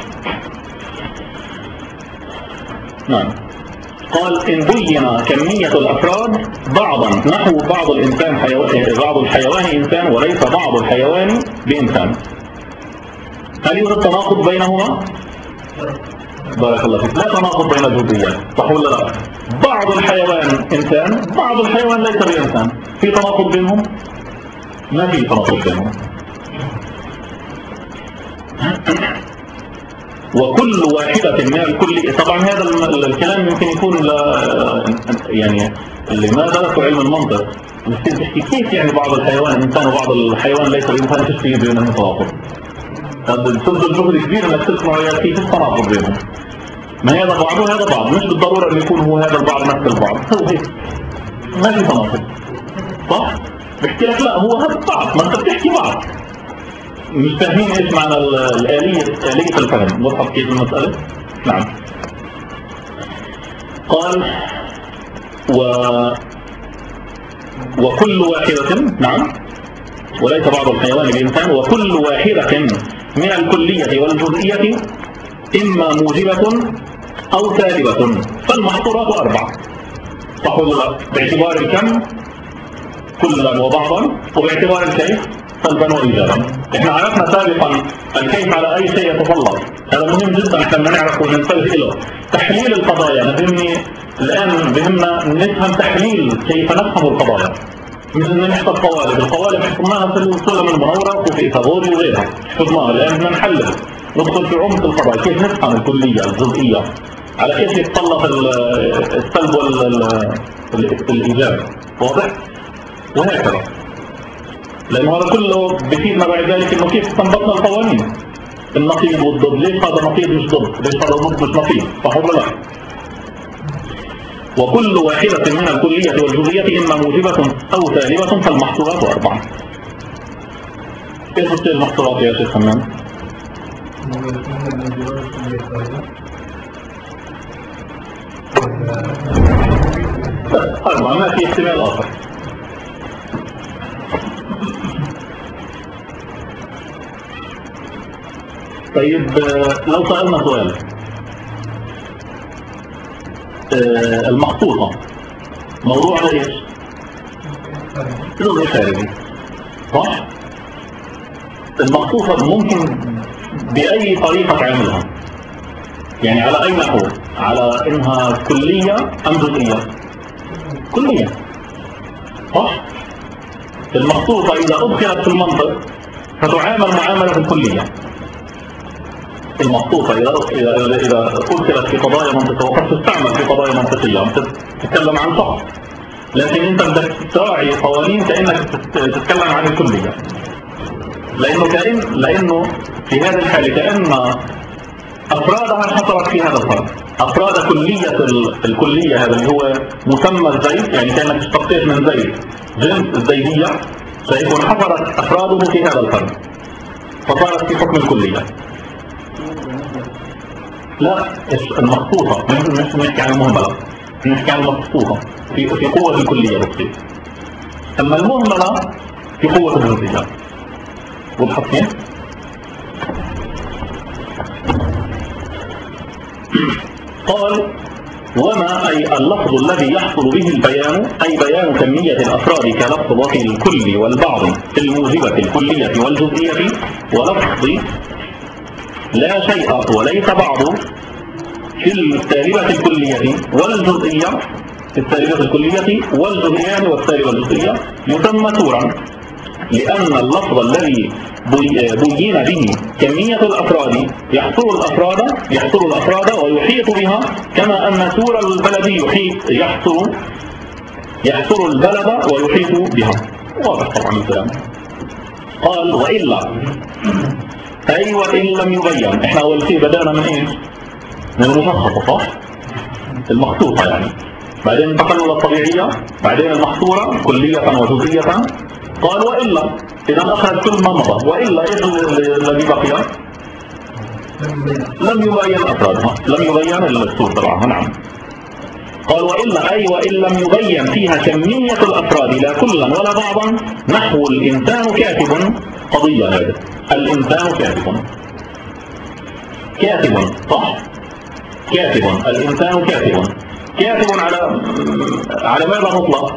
S1: نعم. قال إن بين كمية الأفراد بعضا، نحو بعض الإنسان حيوان، بعض الحيوان إنسان وليس بعض الحيوان بإنسان، هل يوجد تناقض بينهما؟ بارك الله فيك، لا تناقض بين الجزئيات، صح ولا لا؟ بعض الحيوان إنسان، بعض الحيوان ليس بإنسان، في تناقض بينهم؟ ما في تناقض بينهم. وكل واحدة من الكل. طبعا هذا الكلام يمكن يكون يعني اللي ما درسوا علم المنطق ممكن تحكي كيف يعني بعض الحيوان إنسان وبعض الحيوان ليس بإنسان، كيف في بينهم تناقض؟ هذا تبذل جهد كبير انك تسمع يا كيف التناقض بينهم. ما هذا بعض وهذا بعض، مش بالضرورة ان يكون هو هذا البعض نفس البعض، هو هيك ما في تناقض، صح؟ بحكي لك لا هو هذا بعض، ما انت بتحكي بعض، مش فاهمين ايش معنى الآلية آلية الفهم. وضحت كيف المسألة؟ نعم. قال و وكل واحدة، نعم، وليس بعض الحيوان بإنسان، وكل واحدة من الكلية والجزئية إما موجبة أو سالبة، فالمحصورات أربعة، صح ولا لا؟ باعتبار الكم كلا وبعضا، وباعتبار الكيف سلبا وإيجابا. احنا عرفنا سابقا الكيف على أي شيء يتطلب، هذا مهم جدا احنا بدنا نعرفه وننتبه له. تحليل القضايا، بهمني الآن بهمنا نفهم تحليل كيف نفهم القضايا، مش ان نحفظ قوالب. القوالب حفظناها في السلم المنورة وفي إيثاغوري وغيرها، حفظناها. الآن بدنا نحلل، ندخل في عمق القضايا، كيف نفهم الكلية الجزئية، على كيف يتطلب السلب والإيجاب. واضح؟ وهكذا، لأنه هذا كله بيفيدنا بعد ذلك إنه كيف استنبطنا القوانين، النقيض والضد، ليش هذا نقيض مش ضد، ليش هذا ضد مش نقيض، صح ولا لا؟ وكل واحدة من الكلية والجزئية إما موجبة أو سالبة، فالمحصورات أربعة. كيف تصير المحصورات يا شيخ حمام؟ أربعة، ما في احتمال آخر. طيب لو سألنا سؤال، المخطوطة موضوعها ايش؟ جزء خارجي صح؟ المخطوطة ممكن بأي طريقة تعملها؟ يعني على أي نحو؟ على إنها كلية أم جزئية؟ كلية صح؟ المخطوطة إذا أدخلت في المنطق فتعامل معاملة الكلية. المخطوطة إذا إذا أدخلت في قضايا منطقية وقد تستعمل في قضايا منطقية تتكلم عن شخص، لكن أنت بدك تراعي قوانين كأنك تتكلم عن الكلية، لأنه كأن لأنه في هذه الحالة كأن أفرادها انحصرت في هذا الفرد. أفراد كلية الكلية هذا اللي هو مسمى الزيد، يعني كانت اشتقيت من زيد جنس الزيدية، سيكون انحصرت أفراده في هذا الفرد فصارت في حكم الكلية. لا المخطوطة مش نحكي عن المهملة، نحكي عن المخطوطة في في قوة الكلية بسيط، أما المهملة في قوة الجزئية. وضحت كيف؟ قال وما أي اللفظ الذي يحصل به البيان، أي بيان كمية الأفراد كلفظ الكل والبعض في الموجبة الكلية والجزئية، ولفظ لا شيء وليس بعض في السالبة الكلية والجزئية، في السالبة الكلية والجزئية والسالبة الجزئية يسمى سورا، لأن اللفظ الذي بين به كمية الأفراد يحصر الأفراد يحصر الأفراد ويحيط بها، كما أن سور البلد يحيط يحصر يحصر البلد ويحيط بها. واضح طبعا الكلام. قال وإلا أي وإن لم يبين. احنا أول شيء بدأنا من إيش؟ من المشخصة صح؟ المخطوطة يعني، بعدين انتقلنا للطبيعية، بعدين المحصورة كلية وجزئية. قال وإلا إذا أخذ كل ما مضى، وإلا إيش الذي بقي؟ لم يبين أفرادها، لم يبين السور طبعا. نعم. قال وإلا أي وإن لم يبين فيها كمية الأفراد لا كلا ولا بعضا، نحو الإنسان كاتب. قضية هذا الإنسان كاتب، كاتب صح؟ كاتب الإنسان كاتب، كاتب على على ماذا مطلق؟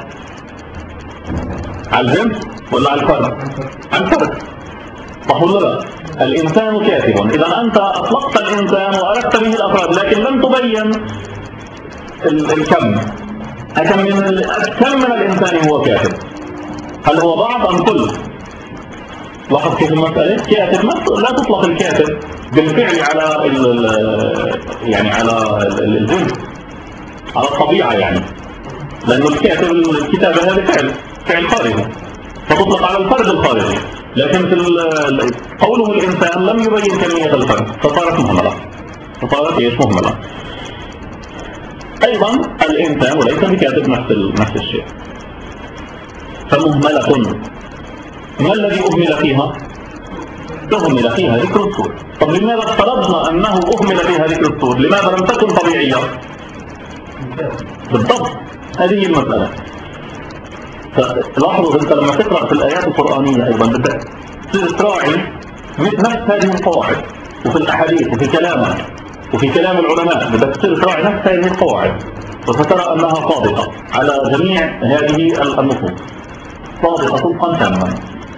S1: على الجنس ولا على الفرد؟ على الفرد صح ولا لا؟ الإنسان كاتب. إذا أنت أطلقت الإنسان وأردت به الأفراد لكن لم تبين الكم. أكم من كم من الإنسان هو كاتب؟ هل هو بعض أم كل؟ لاحظ كيف المسألة؟ كاتب لا تطلق الكاتب بالفعل على يعني على الجنس، على الطبيعة يعني، لأنه الكاتب الكتابة هذا فعل فعل خارجي فتطلق على الفرد الخارجي، لكن في قوله الإنسان لم يبين كمية الفرد فصارت مهملة، فصارت ايش مهملة. أيضا الإنسان وليس بكاتب نفس نفس الشيء، فمهملة. ما الذي أهمل فيها؟ أهمل فيها ذكر الصور. طب لماذا افترضنا أنه أهمل فيها ذكر الصور؟ لماذا لم تكن طبيعية؟ بالضبط هذه المسألة. فلاحظوا أنت لما تقرأ في الآيات القرآنية أيضا بدك تصير تراعي نفس هذه القواعد، وفي الأحاديث وفي كلامك وفي كلام العلماء بدك تصير تراعي نفس هذه القواعد، وسترى أنها صادقة على جميع هذه النصوص، صادقة صدقا تاما.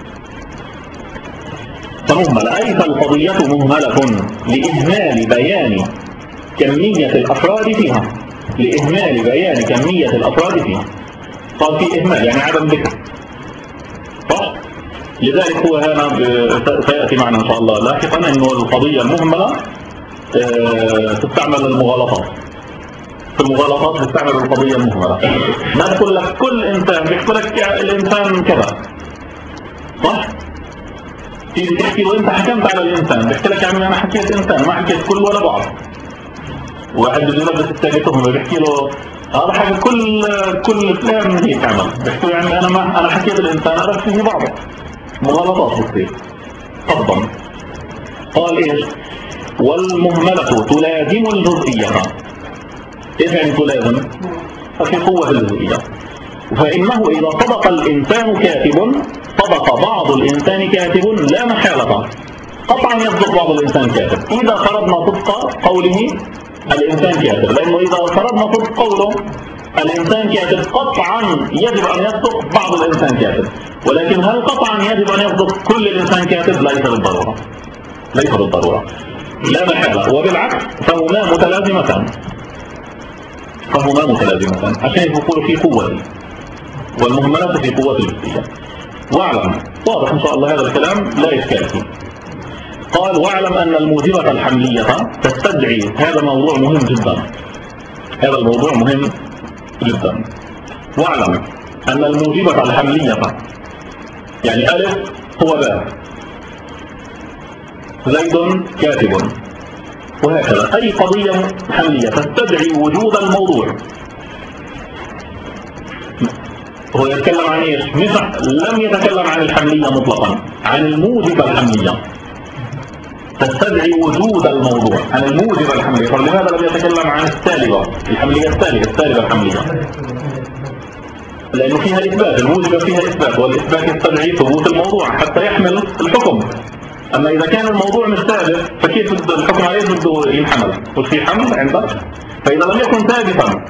S1: فمهملة أي فالقضية مهملة لإهمال بيان كمية الأفراد فيها، لإهمال بيان كمية الأفراد فيها. صار في إهمال يعني عدم ذكر صح؟ لذلك هو هنا سيأتي معنا إن شاء الله لاحقا أنه القضية المهملة اه تستعمل المغالطات. في المغالطات تستعمل القضية المهملة، ما تقول لك كل إنسان بيحكي لك الإنسان كذا صح؟ تيجي تحكي له أنت حكمت على الإنسان، بيحكي لك يعني أنا حكيت إنسان ما حكيت كل ولا بعض. واحد بده يلبس الثاني تهمه بيحكي له هذا حاجة كل كل فلان هيك عمل، بيحكي يعني أنا ما أنا حكيت الإنسان أنا بس في بعضه مغالطات بتصير. تفضل. قال إيش؟ والمهملة تلازم الجزئية. إيش يعني تلازم؟ ففي قوة الجزئية. فإنه إذا صدق الإنسان كاتب صدق بعض الإنسان كاتب لا محالة. قطعا يصدق بعض الإنسان كافر إذا فرضنا صدق قوله الإنسان كافر، لأنه إذا فرضنا صدق قوله الإنسان كافر قطعا يجب أن يصدق بعض الإنسان كافر، ولكن هل قطعا يجب أن يصدق كل الإنسان كافر؟ ليس بالضرورة، ليس بالضرورة، لا محالة، وبالعكس فهما متلازمتان، فهما متلازمتان عشان يكونوا في قوة، والمهملات في قوة الجزئية. واعلم، واضح إن شاء الله هذا الكلام لا إشكال فيه. قال واعلم أن الموجبة الحملية تستدعي، هذا موضوع مهم جدا، هذا الموضوع مهم جدا. واعلم أن الموجبة الحملية يعني ألف هو باء، زيد كاتب، وهكذا أي قضية حملية تستدعي وجود الموضوع. هو يتكلم عن ايش؟ مش لم يتكلم عن الحملية مطلقا، عن الموجبة الحملية تستدعي وجود الموضوع، عن الموجبة الحملية. طب لماذا لم يتكلم عن السالبة الحملية؟ السالبة السالبة الحملية لأنه فيها إثبات، الموجبة فيها إثبات، والإثبات يستدعي ثبوت الموضوع حتى يحمل الحكم. أما إذا كان الموضوع مش ثابت فكيف الحكم عليه بده ينحمل؟ مش في حمل عندك؟ فإذا لم يكن ثابتا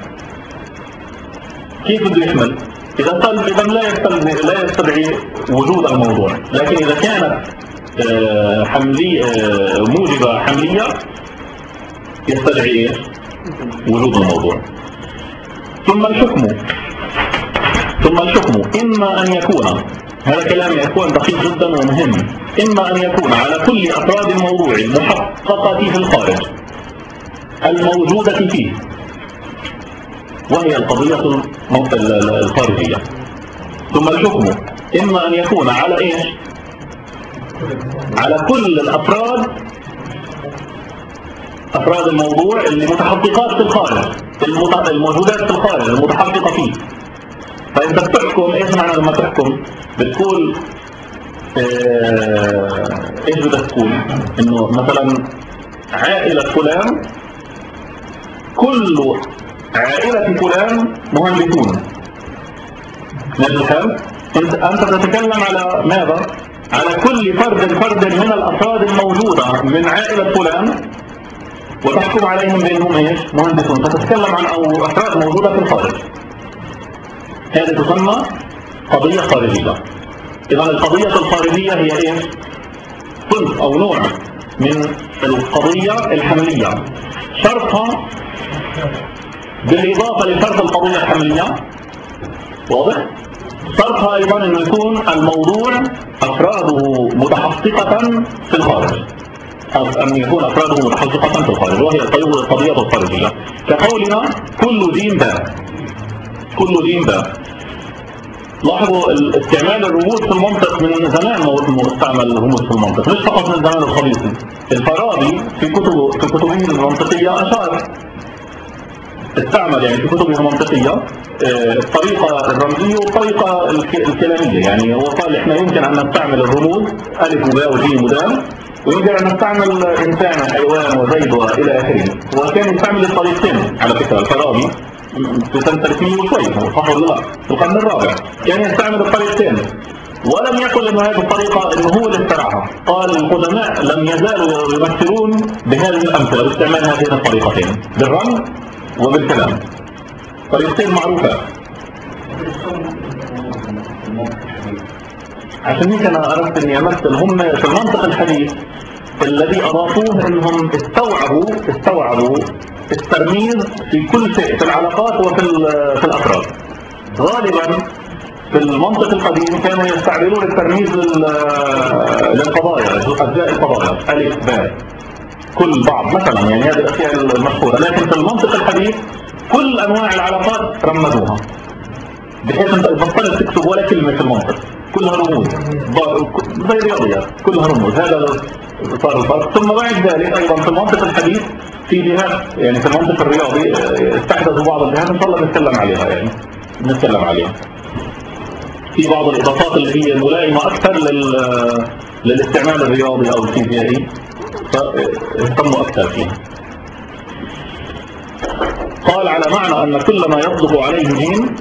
S1: كيف بده يحمل؟ إذا إذا لا يستدعي لا يستدعي وجود الموضوع. لكن إذا كانت حملية موجبة حملية يستدعي وجود الموضوع. ثم الحكم ثم الحكم إما أن يكون، هذا كلام يا إخوان دقيق جدا ومهم، إما أن يكون على كل أفراد الموضوع المحققة في الخارج الموجودة فيه، وهي القضية الخارجية. ثم الحكم إما أن يكون على إيش؟ على كل الأفراد، أفراد الموضوع اللي متحققات في الخارج، الموجودات في الخارج المتحققة فيه. فأنت بتحكم، إيش معنى لما تحكم؟ بتقول آه إيش بدك تقول؟ إنه مثلا عائلة فلان، كل عائلة فلان مهندسون. ماذا الحال؟ أنت أنت تتكلم على ماذا؟ على كل فرد فرد من الأفراد الموجودة من عائلة فلان، وتحكم عليهم بأنهم إيش؟ مهندسون. تتكلم عن أو أفراد موجودة في الخارج. هذه تسمى قضية خارجية. إذا القضية الخارجية هي إيش؟ صنف أو نوع من القضية الحملية، شرطها بالإضافة لشرط القضية الحملية، واضح؟ شرطها أيضا أن يكون الموضوع أفراده متحققة في الخارج، أن يكون أفراده متحققة في الخارج، وهي القضية الخارجية. كقولنا كل دين باء، كل دين باء. لاحظوا استعمال الرموز في المنطق من زمان مستعمل الرموز في المنطق، مش فقط من زمان الخليطي. الفارابي في كتبه في كتبه المنطقية أشار، استعمل يعني في كتبه المنطقية الطريقة الرمزية والطريقة الكلامية. يعني هو قال احنا يمكن أن نستعمل الرموز ألف وباء وجيم ودال، ويمكن أن نستعمل إنسان حيوان وزيد وإلى آخره. وكان يستعمل الطريقتين على فكرة الفارابي في سنة ثلاثمية وشوي، صح ولا لا؟ في القرن الرابع كان يستعمل الطريقتين، ولم يقل إن هذه الطريقة إنه هو اللي اخترعها. قال القدماء لم يزالوا يمثلون بهذه الأمثلة باستعمال هذين الطريقتين، بالرمز وبالكلام، طريقتين معروفة. عشان هيك أنا أردت إني أمثل هم في المنطق الحديث الذي أضافوه إنهم استوعبوا استوعبوا الترميز في كل شيء، في العلاقات وفي في الأفراد. غالبا في المنطق القديم كانوا يستعملون الترميز للقضايا، أجزاء القضايا، ألف باء كل بعض مثلا، يعني هذه الأشياء المشهورة. لكن في المنطق الحديث كل أنواع العلاقات رمزوها، بحيث أنت بطلت تكتب ولا كلمة في المنطق، كلها رموز زي الرياضيات، كلها رموز. هذا صار الفرق. ثم بعد ذلك أيضا في المنطق الحديث في جهات، يعني في المنطق الرياضي استحدثوا بعض الجهات إن شاء الله نتكلم عليها، يعني نتكلم عليها في بعض الإضافات اللي هي ملائمة أكثر لل... للاستعمال الرياضي أو الفيزيائي، فاهتموا أكثر فيها. قال على معنى أن كل ما يصدق عليه جيم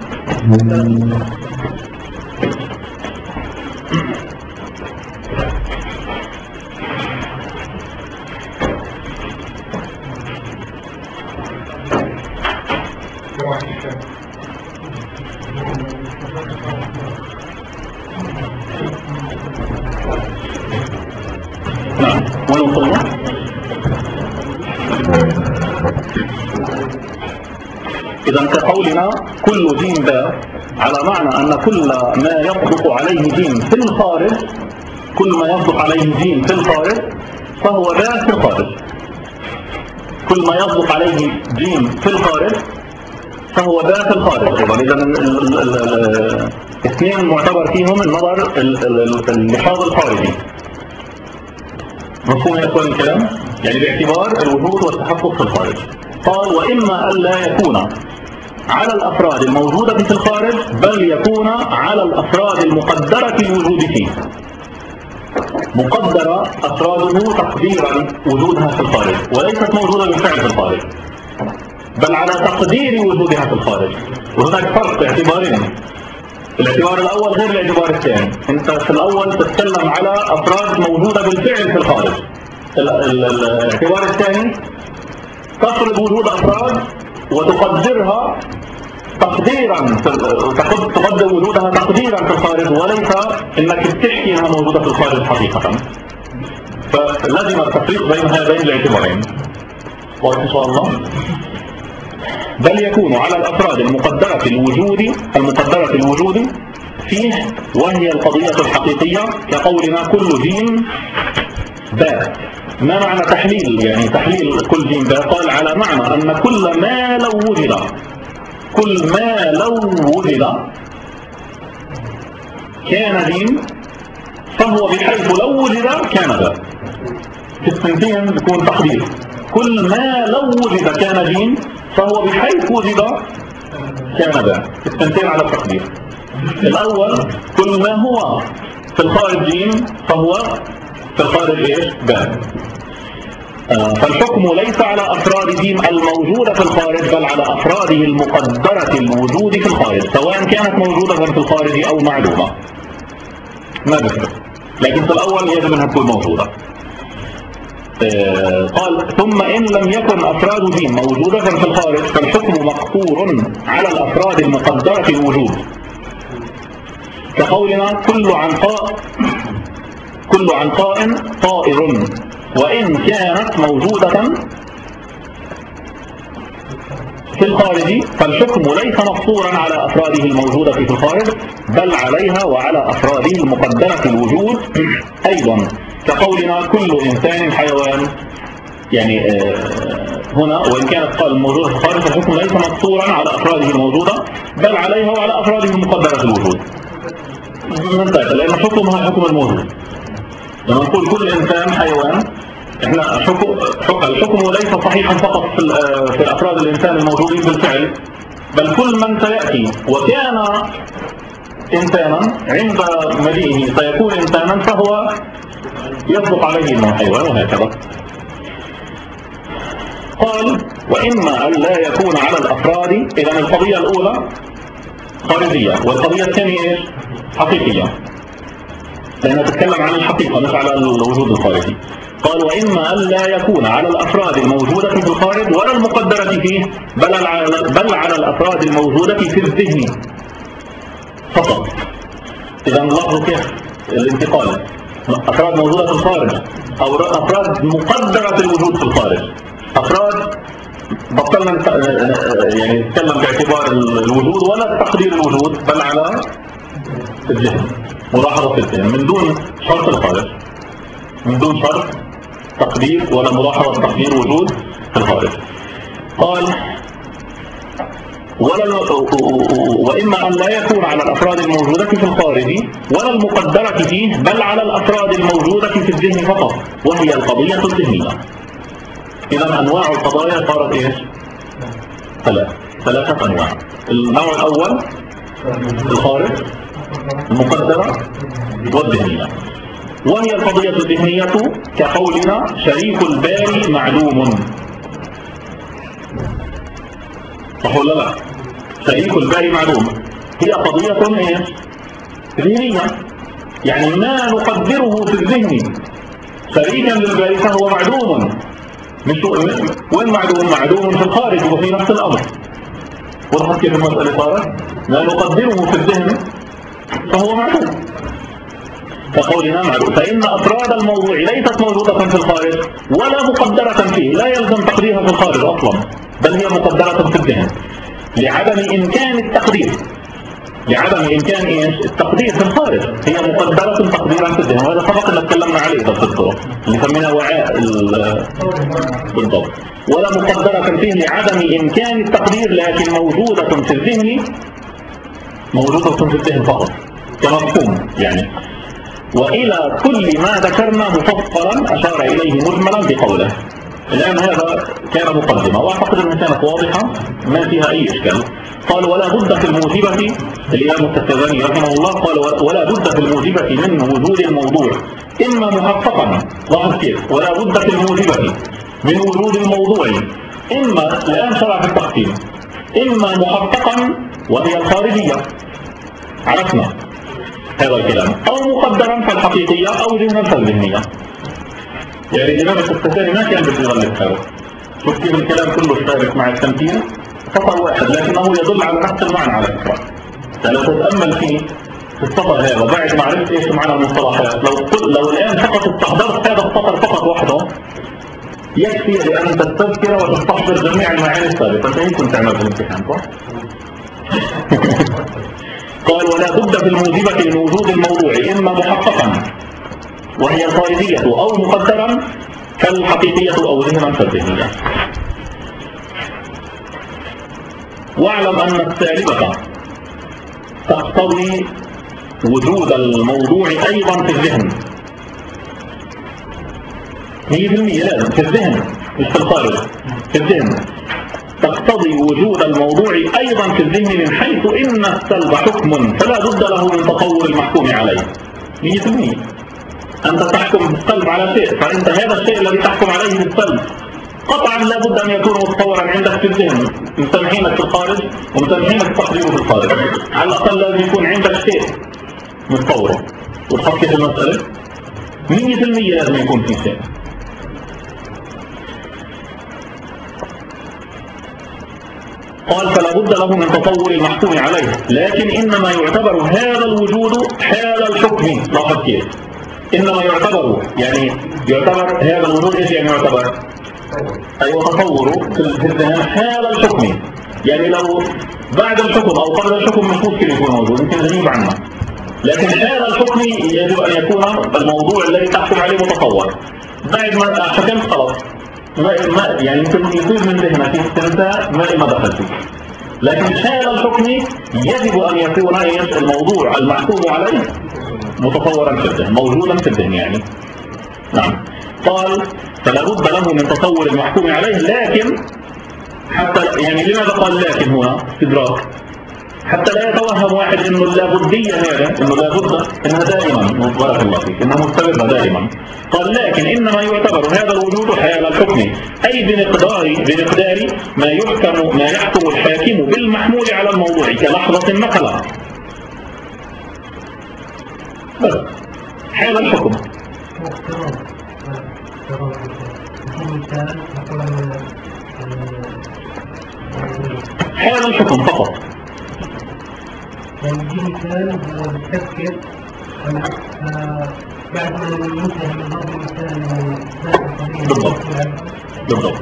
S1: نعم، وين وصلنا؟ إذا كقولنا كل جيم باء على معنى أن كل ما يصدق عليه جيم في الخارج، كل ما يصدق عليه جيم في الخارج فهو باء في الخارج. كل ما يصدق عليه جيم في الخارج فهو باء في الخارج. إذا الاثنين معتبر فيهم النظر اللحاظ الخارجي. مفهوم يا اخوان الكلام؟ يعني باعتبار الوجود والتحقق في الخارج. قال وإما أن لا يكون على الأفراد الموجودة في الخارج بل يكون على الأفراد المقدرة الوجود فيه. مقدرة أفراده تقديرا وجودها في الخارج وليست موجودة بالفعل في الخارج، بل على تقدير وجودها في الخارج. وهناك فرق اعتبارين. الاعتبار الأول غير الاعتبار الثاني. أنت في الأول تتكلم على أفراد موجودة بالفعل في الخارج. الاعتبار الثاني تفرض وجود أفراد وتقدرها تقديرا، تقدر وجودها تقديرا في الخارج وليس انك بتحكي انها موجودة في الخارج حقيقة. فلازم التفريق بين هذين الاعتبارين. واضح ان شاء الله؟ بل يكون على الافراد المقدرة الوجود المقدرة الوجود فيه وهي القضية الحقيقية كقولنا كل جيم باء. ما معنى تحليل؟ يعني تحليل كل جيم باء قال على معنى أن كل ما لو وجد كل ما لو وجد كان جيم فهو بحيث لو وجد كان باء. في السنتين بيكون تقدير كل ما لو وجد كان جيم فهو بحيث وجد كان باء. في السنتين على التقدير. الأول كل ما هو في الخارج جيم فهو في الخارج ايش؟ باء. آه فالحكم ليس على أفراد جيم الموجودة في الخارج بل على أفراده المقدرة الوجود في الخارج، سواء كانت موجودة في الخارج أو معلومة ما بفرق، لكن في الأول يجب أنها تكون موجودة. آه قال ثم إن لم يكن أفراد جيم موجودة في الخارج فالحكم مقصور على الأفراد المقدرة الوجود كقولنا كل عنقاء كل عنقاء طائر وإن كانت موجودة في الخارج فالحكم ليس مقصورا على أفراده الموجودة في الخارج بل عليها وعلى أفراده المقدرة الوجود أيضا كقولنا كل إنسان حيوان. يعني هنا وإن كانت قال الموجودة في الخارج فالحكم ليس مقصورا على أفراده الموجودة بل عليها وعلى أفراده المقدرة الوجود. منتهى لأن حكمها حكم الموجود. لما نقول كل إنسان حيوان احنا حكم الحكم ليس صحيحا فقط في, في الأفراد الإنسان الموجودين بالفعل بل كل من سيأتي وكان إنسانا عند مجيئه سيكون إنسانا فهو يصدق عليه أنه حيوان وهكذا. قال وإما أن لا يكون على الأفراد. إذا القضية الأولى خارجية والقضية الثانية إيش؟ حقيقية، لأنها تتكلم عن الحقيقة مش على الوجود الخارجي. قال وإما أن لا يكون على الأفراد الموجودة في الخارج ولا المقدرة فيه بل على, بل على الأفراد الموجودة في الذهن فقط. إذا نلاحظ كيف الانتقال أفراد موجودة في الخارج أو أفراد مقدرة الوجود في الخارج. أفراد بطلنا يعني نتكلم باعتبار الوجود ولا تقدير الوجود بل على الذهن، ملاحظة في الذهن من دون شرط الخارج، من دون شرط تقدير ولا ملاحظة تقدير وجود في الخارج. قال ولا وإما أن لا يكون على الأفراد الموجودة في الخارج ولا المقدرة فيه بل على الأفراد الموجودة في الذهن فقط وهي القضية الذهنية. إذا أنواع القضايا صارت إيش؟ ثلاث ثلاثة أنواع. النوع الأول الخارج المقدرة والذهنية، وهي القضية الذهنية كقولنا شريك الباري معلوم. صح ولا لا؟ شريك الباري معلوم هي قضية ايش؟ ذهنية، يعني ما نقدره في الذهن شريكا للباري فهو معلوم. مش وين معلوم؟ معلوم في الخارج وفي نفس الأمر. وضحت كيف المسألة صارت؟ ما نقدره في الذهن فهو معلوم كقولنا معلوم. فإن أفراد الموضوع ليست موجودة في الخارج ولا مقدرة فيه، لا يلزم تقديرها في الخارج أصلا، بل هي مقدرة في الذهن لعدم إمكان التقدير لعدم إمكان إيش؟ التقدير في الخارج، هي مقدرة تقديرا في الذهن. وهذا سبق أن تكلمنا عليه بالضبط اللي سميناه وعاء بالضبط. ولا مقدرة فيه لعدم إمكان التقدير، لكن موجودة في الذهن موجودة في الذهن فقط كمفهوم يعني. وإلى كل ما ذكرنا مفصلا أشار إليه مجملا بقوله. الآن هذا كان مقدمة وأعتقد أنها كانت واضحة ما فيها أي إشكال. قال ولا بد في الموجبة، الإمام التستازاني رحمه الله قال ولا بد في الموجبة من وجود الموضوع إما محققا، لاحظ كيف، ولا بد في الموجبة من وجود الموضوع إما، الآن شرع في التقسيم، إما محققا وهي الخارجية عرفنا هذا الكلام، أو مقدرا فالحقيقية، أو ذهنا فالذهنية. يعني الإمام التستازاني ما كان بده يغلب حاله. شوف كيف الكلام كله اشترك مع التمثيل سطر واحد، لكنه يدل على نفس المعنى على فكرة. يعني لو تتأمل فيه في السطر هذا بعد ما عرفت ايش معنى المصطلحات، لو لو الآن فقط استحضرت هذا السطر فقط وحده يكفي لأن تستذكر وتستحضر جميع المعاني السابقة. أنت يمكن تعمل في الامتحان صح؟ قال ولا بد في الموجبة من وجود الموضوع إما محققا وهي الخارجية، أو مقدرا كالحقيقية، أو ذهنا كالذهنية. واعلم أن السالبة تقتضي وجود الموضوع أيضا في الذهن مية بالمية، لازم في الذهن مش في الخارج، في الذهن تقتضي وجود الموضوع أيضا في الذهن، من حيث إن السلب حكم فلا بد له من تطور المحكوم عليه مية بالمية. أنت تحكم بالسلب على شيء، فأنت هذا الشيء الذي تحكم عليه بالسلب قطعا لا بد أن يكون متصورا عندك في الذهن، مسامحينك في الخارج ومسامحينك تقديره في الخارج، على الأقل لازم يكون عندك شيء متصوره. وتحط كيف المسألة مية بالمية لازم يكون في شيء. قال فلا بد له من تطور المحكوم عليه، لكن إنما يعتبر هذا الوجود حال الحكم. لاحظ كيف إنما يعتبر، يعني يعتبر هذا الوجود إيش يعني يعتبر؟ أيوة تصوره في الذهن حال الحكم، يعني لو بعد الحكم أو قبل الحكم مش ممكن يكون موجود، يمكن غريب عنه، لكن حال الحكم يجب أن يكون الموضوع الذي تحكم عليه متصور. بعد ما حكمت خلاص ما يعني يمكن يصير من ذهنك تنسى ما ما دخل فيه، لكن حال الحكم يجب أن يكون الموضوع المحكوم عليه متصورا في الذهن، موجودا في الذهن يعني. نعم. قال فلا بد له من تصور المحكوم عليه، لكن حتى يعني لماذا قال لكن هنا استدراك؟ حتى لا يتوهم واحد انه اللابدية هذا انه لابد انها دائما، بارك الله فيك، انها مستمرة دائما. قال لكن انما يعتبر هذا الوجود حال الحكم، اي بمقدار بمقدار ما يحكم ما يحكم الحاكم بالمحمول على الموضوع كلحظة مثلا. بس حال الحكم حال الحكم فقط.
S3: يعني دي مثال تفكر بعد ما ينتهي من هذا المثال
S1: بالضبط بالضبط.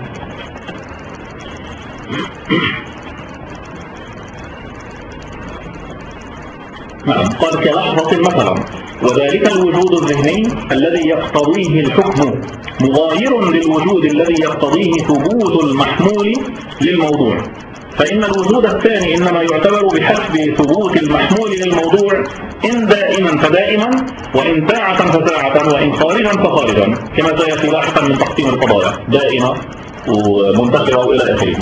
S1: نعم. قال كلحظة مثلا، وذلك الوجود الذهني الذي يقتضيه الحكم مغاير للوجود الذي يقتضيه ثبوت المحمول للموضوع، فإن الوجود الثاني إنما يعتبر بحسب ثبوت المحمول للموضوع، إن دائما فدائما، وإن ساعة فساعة، وإن خارجا فخارجا، كما سيأتي لاحقا من تقسيم القضايا دائمة ومنتشرة وإلى آخره.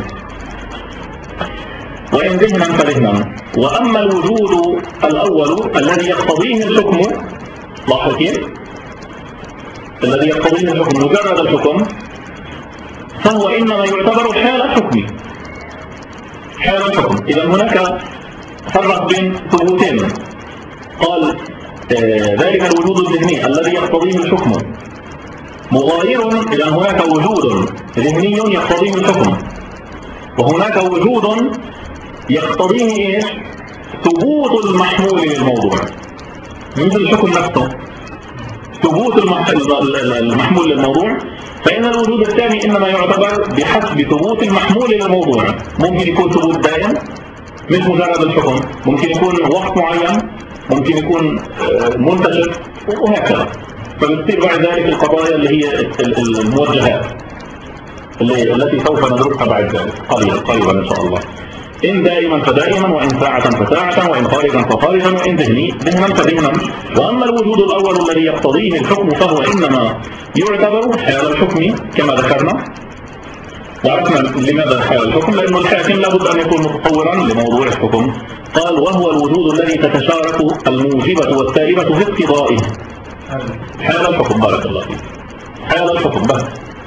S1: وإن ذهنا فذهنا. وأما الوجود الأول الذي يقتضيه الحكم، لاحظ كيف؟ الذي يقتضيه الحكم مجرد الحكم، فهو إنما يعتبر حال الحكم حال الحكم. إذا هناك فرق بين ثبوتين. قال آه ذلك الوجود الذهني الذي يقتضيه الحكم مغاير، إذا هناك وجود ذهني يقتضيه الحكم، وهناك وجود يقتضيه ايش؟ ثبوت المحمول للموضوع، مثل الحكم نفسه ثبوت المحمول للموضوع. فإن الوجود الثاني إنما يعتبر بحسب ثبوت المحمول للموضوع. ممكن يكون ثبوت دائم مش مجرد الحكم، ممكن يكون وقت معين، ممكن يكون منتشر وهكذا. فبتصير بعد ذلك القضايا اللي هي الموجهات اللي التي سوف ندرسها بعد ذلك قريبا قريبا إن شاء الله. إن دائما فدائما، وإن ساعة فساعة، وإن خارجا فخارجا، وإن ذهني ذهنا فذهنا. وأما الوجود الأول الذي يقتضيه الحكم فهو إنما يعتبر حال الحكم كما ذكرنا. وعرفنا لماذا حال الحكم، لأنه الحاكم لابد أن يكون متصورا لموضوع الحكم. قال وهو الوجود الذي تتشارك الموجبة والسالبة في اقتضائه. حال الحكم، بارك الله فيك، حال الحكم بس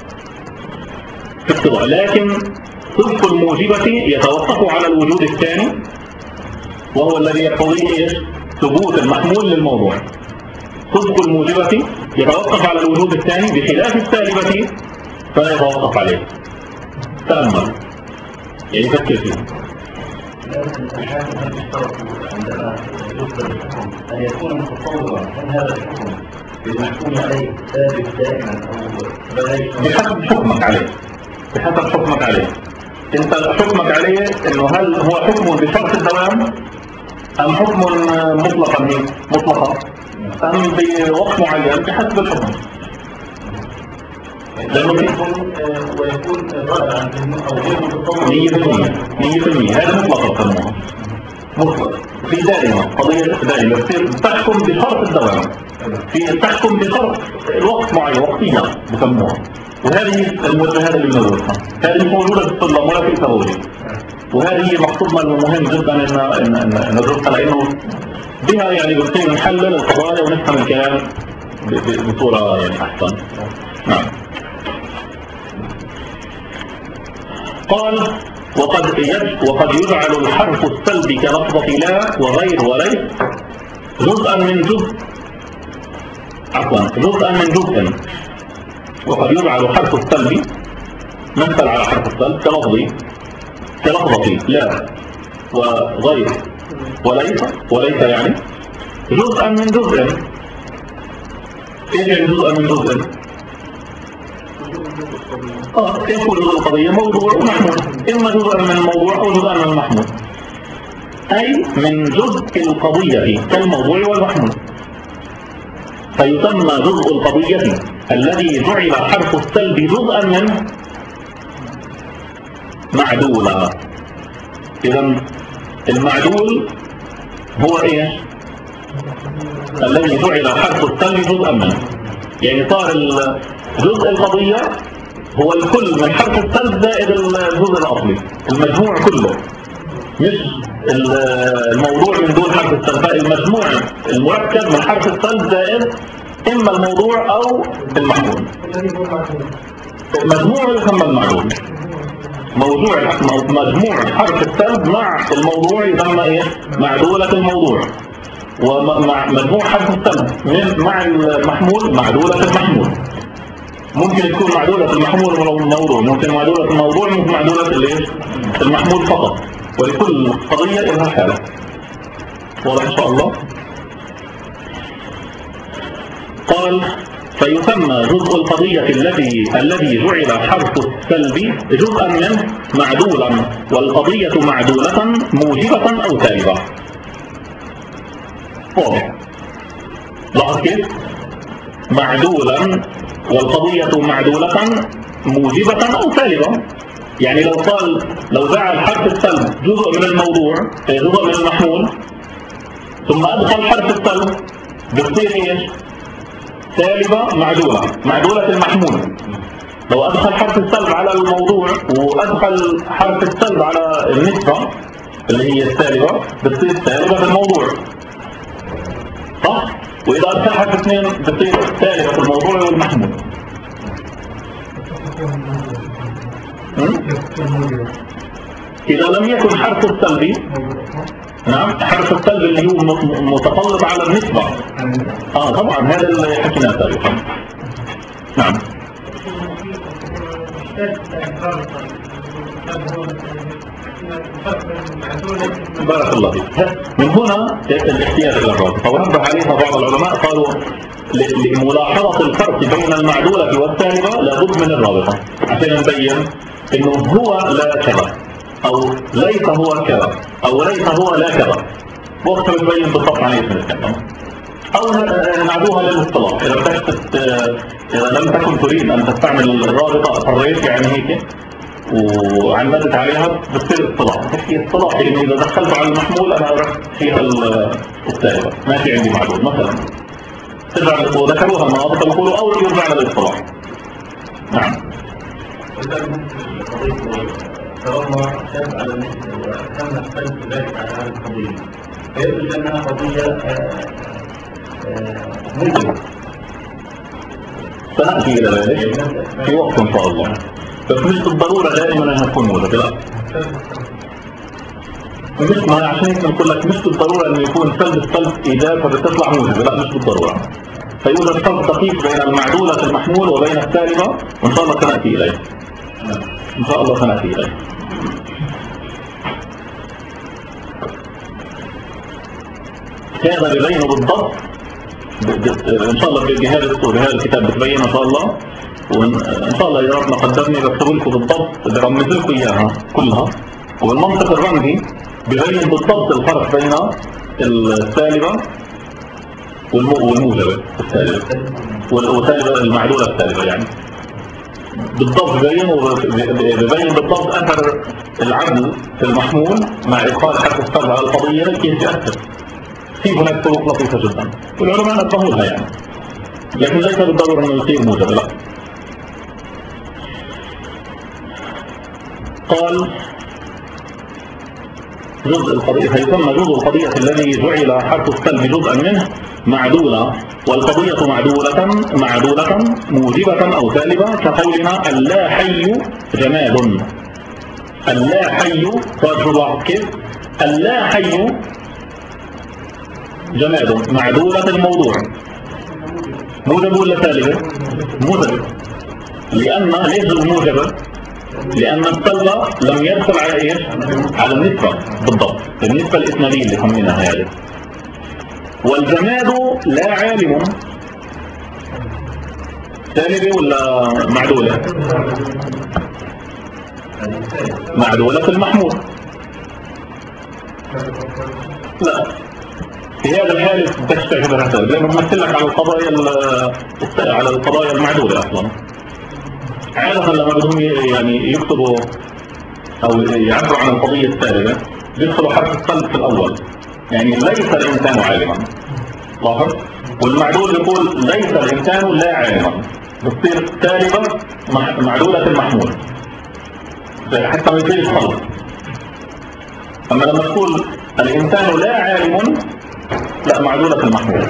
S1: في اقتضاء. لكن صدق الموجبة يتوقف على الوجود الثاني، وهو الذي يقتضيه ثبوت المحمول للموضوع. صدق الموجبة يتوقف على الوجود الثاني، بخلاف السالبة فلا يتوقف عليه. تأمل يعني فكر فيه.
S2: لكن الحاكم هل يشترط عندما يصدر الحكم أن يكون متصورا أن هذا الحكم بالمحكوم عليه ثابت دائما أو
S1: بحسب حكمك عليه؟ بحسب حكمك عليه. انت حكمك عليه انه هل هو حكم بشرط الدوام ام حكم مطلقا مطلقا ام بوقت معين بحسب الحكم. لانه
S2: يكون ويكون رائعا او غير متصور
S1: مية بالمية مية بالمية هذا مطلق يسموها مطلق. في دائما قضية دائما تحكم بشرط الدوام، في تحكم بشرط الوقت معين وقتية بسموها. وهذه الموجهات اللي بندرسها هذه موجودة في الطلاب ولا في التوجيه، وهذه مقصودنا المهم جدا ان ان ندرسها، لانه بها يعني بنصير نحلل القضايا ونفهم الكلام بصورة يعني احسن. نعم. قال وقد يج وقد يجعل الحرف السلبي كلفظة لا وغير وليس جزءا من جزء عفوا جزءا من جزء. وقد يجعل حرف السلبي مثل على حرف السلب كلفظي كلفظة لا وغير وليس وليس يعني جزءا من جزء. ايه يعني جزءا من جزء؟ اه يكون جزء القضية موضوع ومحمول، اما جزءا من الموضوع او جزءا من المحمول، اي من جزء القضية كالموضوع والمحمول. فيسمى جزء القضية الذي جعل حرف السلب جزءا منه معدولا. إذا المعدول هو ايش؟ الذي جعل حرف السلب جزءا منه، يعني صار جزء القضية هو الكل من حرف السلب زائد الجزء الأصلي، المجموع كله، مش الموضوع من دون حرف السلب، المجموع المركب من حرف السلب زائد إما الموضوع أو المحمول. مجموع يسمى المعدول. موضوع مجموع حرف السلب مع الموضوع يسمى ايه؟ معدولة الموضوع. ومجموع حرف السلب مع المحمول معدولة المحمول. ممكن تكون معدولة المحمول والموضوع، ممكن معدولة الموضوع، ممكن معدولة الايه؟ المحمول فقط. ولكل قضية لها حالة. واضح ان شاء الله؟ قال فيسمى جزء القضية الذي الذي جعل حرف السلب جزءا منه معدولا، والقضية معدولة موجبة أو سالبة. واضح؟ لاحظ كيف؟ معدولا والقضية معدولة موجبة أو سالبة. يعني لو قال لو جعل حرف السلب جزء من الموضوع جزء من المحمول ثم أدخل حرف السلب بتصير ايش؟ سالبة معدولة، معدولة المحمول. لو أدخل حرف السلب على الموضوع وأدخل حرف السلب على النسبة اللي هي السالبة بتصير سالبة في الموضوع، صح؟ وإذا أدخل حرف اثنين بتصير سالبة في الموضوع والمحمول. إذا لم يكن حرف السلب، نعم حرف السلب اللي هو متطلب على النسبة، اه طبعا هذا اللي حكيناه سابقا. نعم. بارك الله فيك. من هنا الاحتياج إلى الرابطة، ونبه عليها بعض العلماء قالوا لملاحظة الفرق بين المعدولة والسالبة لابد من الرابطة عشان نبين إنه هو لا كذا أو ليس هو كذا أو ليس هو لا كذا، وقت بتبين بالضبط عن ايش بنتكلم. أو نعدوها للاصطلاح، إذا بدك إذا لم تكن تريد أن تستعمل الرابطة اضطريت يعني هيك وعمدت عليها بتصير اصطلاح، تحكي اصطلاحي إنه إذا دخلت على المحمول أنا أردت فيها السالبة، ما في عندي معدول مثلا. ترجع وذكروها المناطق بيقولوا أو يرجع للاصطلاح. نعم.
S2: طالما كان على النسبة وكان نختلف ذلك على هذه القضية فيجب أنها قضية موجبة.
S1: سنأتي إلى ذلك في وقت إن شاء الله، بس مش بالضرورة دائما أنها تكون موجبة، لا. مش ما عشان هيك بنقول لك مش بالضرورة إنه يكون سلب السلب إيجاب فبتطلع موجبة، لا مش بالضرورة. فيوجد فرق دقيق بين المعدولة في المحمول وبين السالبة، وإن شاء الله سنأتي إليه. إن شاء الله سنأتي إليه. هذا بيبينه بالضبط ان شاء الله بهذا الصورة، بهذا الكتاب بتبين ان شاء الله، وان شاء الله يا رب ما قدرني بكتب لكم بالضبط برمز لكم اياها كلها، وبالمنطق الرمزي بيبين بالضبط الفرق بين السالبة والموجبة السالبة والسالبة المعدولة السالبة، يعني بالضبط بيبين وبيبين بالضبط اثر العدل في المحمول مع ادخال حرف السلب على القضية كيف يأثر. في هناك طرق لطيفة جدا والعلماء نبهوا لها يعني، لكن ليس بالضرورة انه يصير موجب، لا. قال جزء القضية فيسمى جزء القضية الذي جعل حرف السلب جزءا منه معدولة، والقضية معدولة معدولة موجبة أو سالبة، كقولنا اللا حي جماد. اللا حي رجل كيف؟ اللا حي جماد معدولة الموضوع، موجب ولا سالبة؟ موجب. لأن ليش الموجبة؟ لأن السلب لم يدخل على إيش؟ على النسبة بالضبط، النسبة الإسنادية اللي سميناها هذه. والجماد لا عالم، سالبة ولا معدولة؟ معدولة المحمول. لا، في هذا الحال بدك تعتبرها سالبة لأنه بمثل لك على القضايا على القضايا المعدولة أصلا. عادة لما بدهم يعني يكتبوا أو يعبروا عن القضية السالبة بيدخلوا حرف السلب في الأول، يعني ليس الإنسان عالما، لاحظ. والمعدول يقول ليس الإنسان لا عالما، بتصير سالبة معدولة المحمول حتى ما يصير خلط. أما لما تقول الإنسان لا عالم لا معدولة المحمول،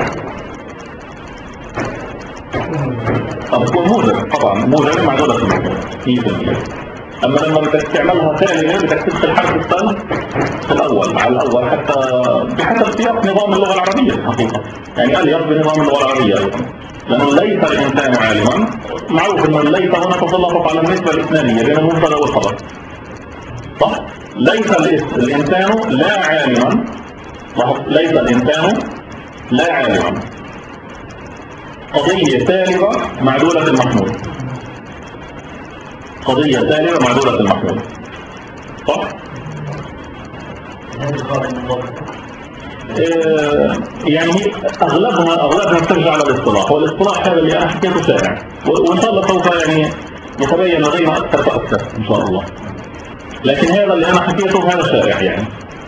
S1: طب تكون موجب طبعا، موجب معدولة المحمول مية بالمية. أما لما بدك تعملها ثانية بدك تدخل حرف السلب في الأول على الأول حتى بحسب سياق نظام اللغة العربية الحقيقة، يعني أليق بنظام اللغة العربية أيضا، لأنه ليس الإنسان عالما معروف أنه ليس هنا تسلط على النسبة الإثنانية بين المبتدأ والخبر، صح؟ ليس الإنسان لا عالما، ليس الإنسان لا عالما، قضية سالبة معدولة المحمول، قضية سالبة معدولة المحمول، صح؟ آه يعني أغلبها أغلبها ترجع على الاصطلاح، والاصطلاح هذا اللي أنا حكيته شائع، وإن شاء الله سوف يعني يتبين لدينا أكثر فأكثر إن شاء الله، لكن هذا اللي أنا حكيته هذا شائع يعني.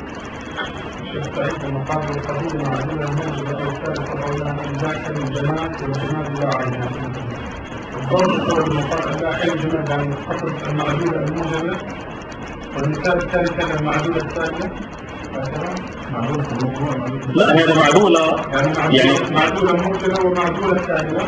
S3: والمثال الثاني كان المعدولة الثانية
S1: لا هذه معدولة يعني
S3: معدولة موجبة ومعدولة ثانية.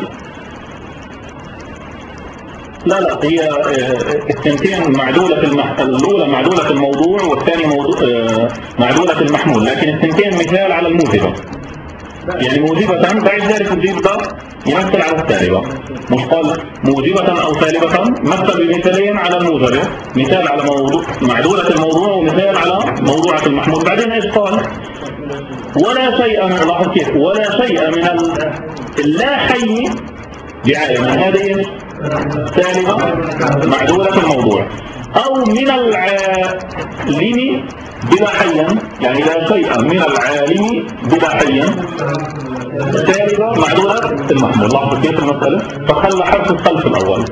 S1: لا لا هي الثنتين معدولة في المح... الأولى معدولة في الموضوع والثانية موضوع... معدولة في المحمول، لكن الثنتين مثال على الموجبة. يعني موجبة بعد ذلك الجيب ده يمثل على السالبة، مش قال موجبة أو سالبة، مثل بمثالين على الموجبة، مثال على موضوع معدولة الموضوع ومثال على موضوعة المحمول. بعدين ايش قال؟ ولا شيء من لاحظ كيف ولا شيء من اللا حي بعالم، هذه سالبة معدولة الموضوع، أو من العالم بلا حيا، يعني لا شيء من العالم بلا حيا سالبة معدولة المحمول. لاحظ كيف المسألة؟ فخلى حرف الخلف الأول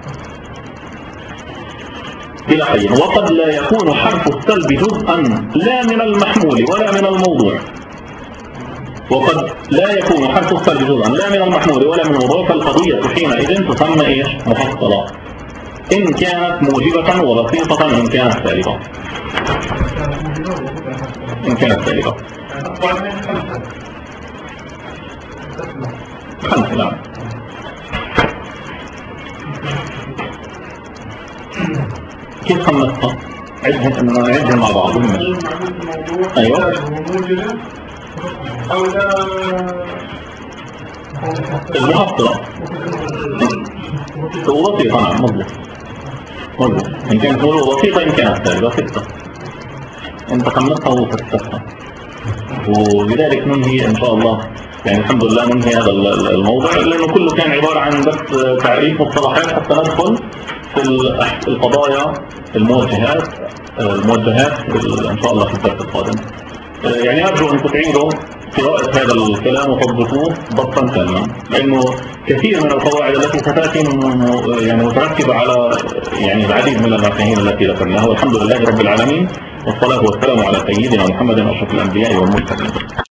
S1: بلا حيا. وقد لا يكون حرف السلب جزءا لا من المحمول ولا من الموضوع، وقد لا يكون حرف السلب جزءا لا من المحمول ولا من الموضوع، فالقضية حينئذ تسمى ايش؟ محصلة، إن كانت موجبة وبسيطة إن كانت سالبة. إن كانت سالبة خمسة. نعم. كيف خمسها؟ عدهم عدهم مع بعض. أيوة. المحصلة وبسيطة. نعم مضبوط مضبوط. إن كانت بسيطة إن كانت سالبة ستة. أنت خمسها وفسرتها، وبذلك ننهي إن شاء الله. يعني الحمد لله ننهي هذا الموضوع، لأنه كله كان عبارة عن بس تعريف مصطلحات حتى ندخل في القضايا الموجهات الموجهات إن شاء الله في الدرس القادم. يعني أرجو أن تعيدوا قراءة هذا الكلام وتضبطوه ضبطا تاما، لأنه كثير من القواعد التي ستأتي يعني متركبة على يعني العديد من المفاهيم التي ذكرناها. والحمد لله رب العالمين، والصلاة والسلام على سيدنا محمد أشرف الأنبياء والمرسلين.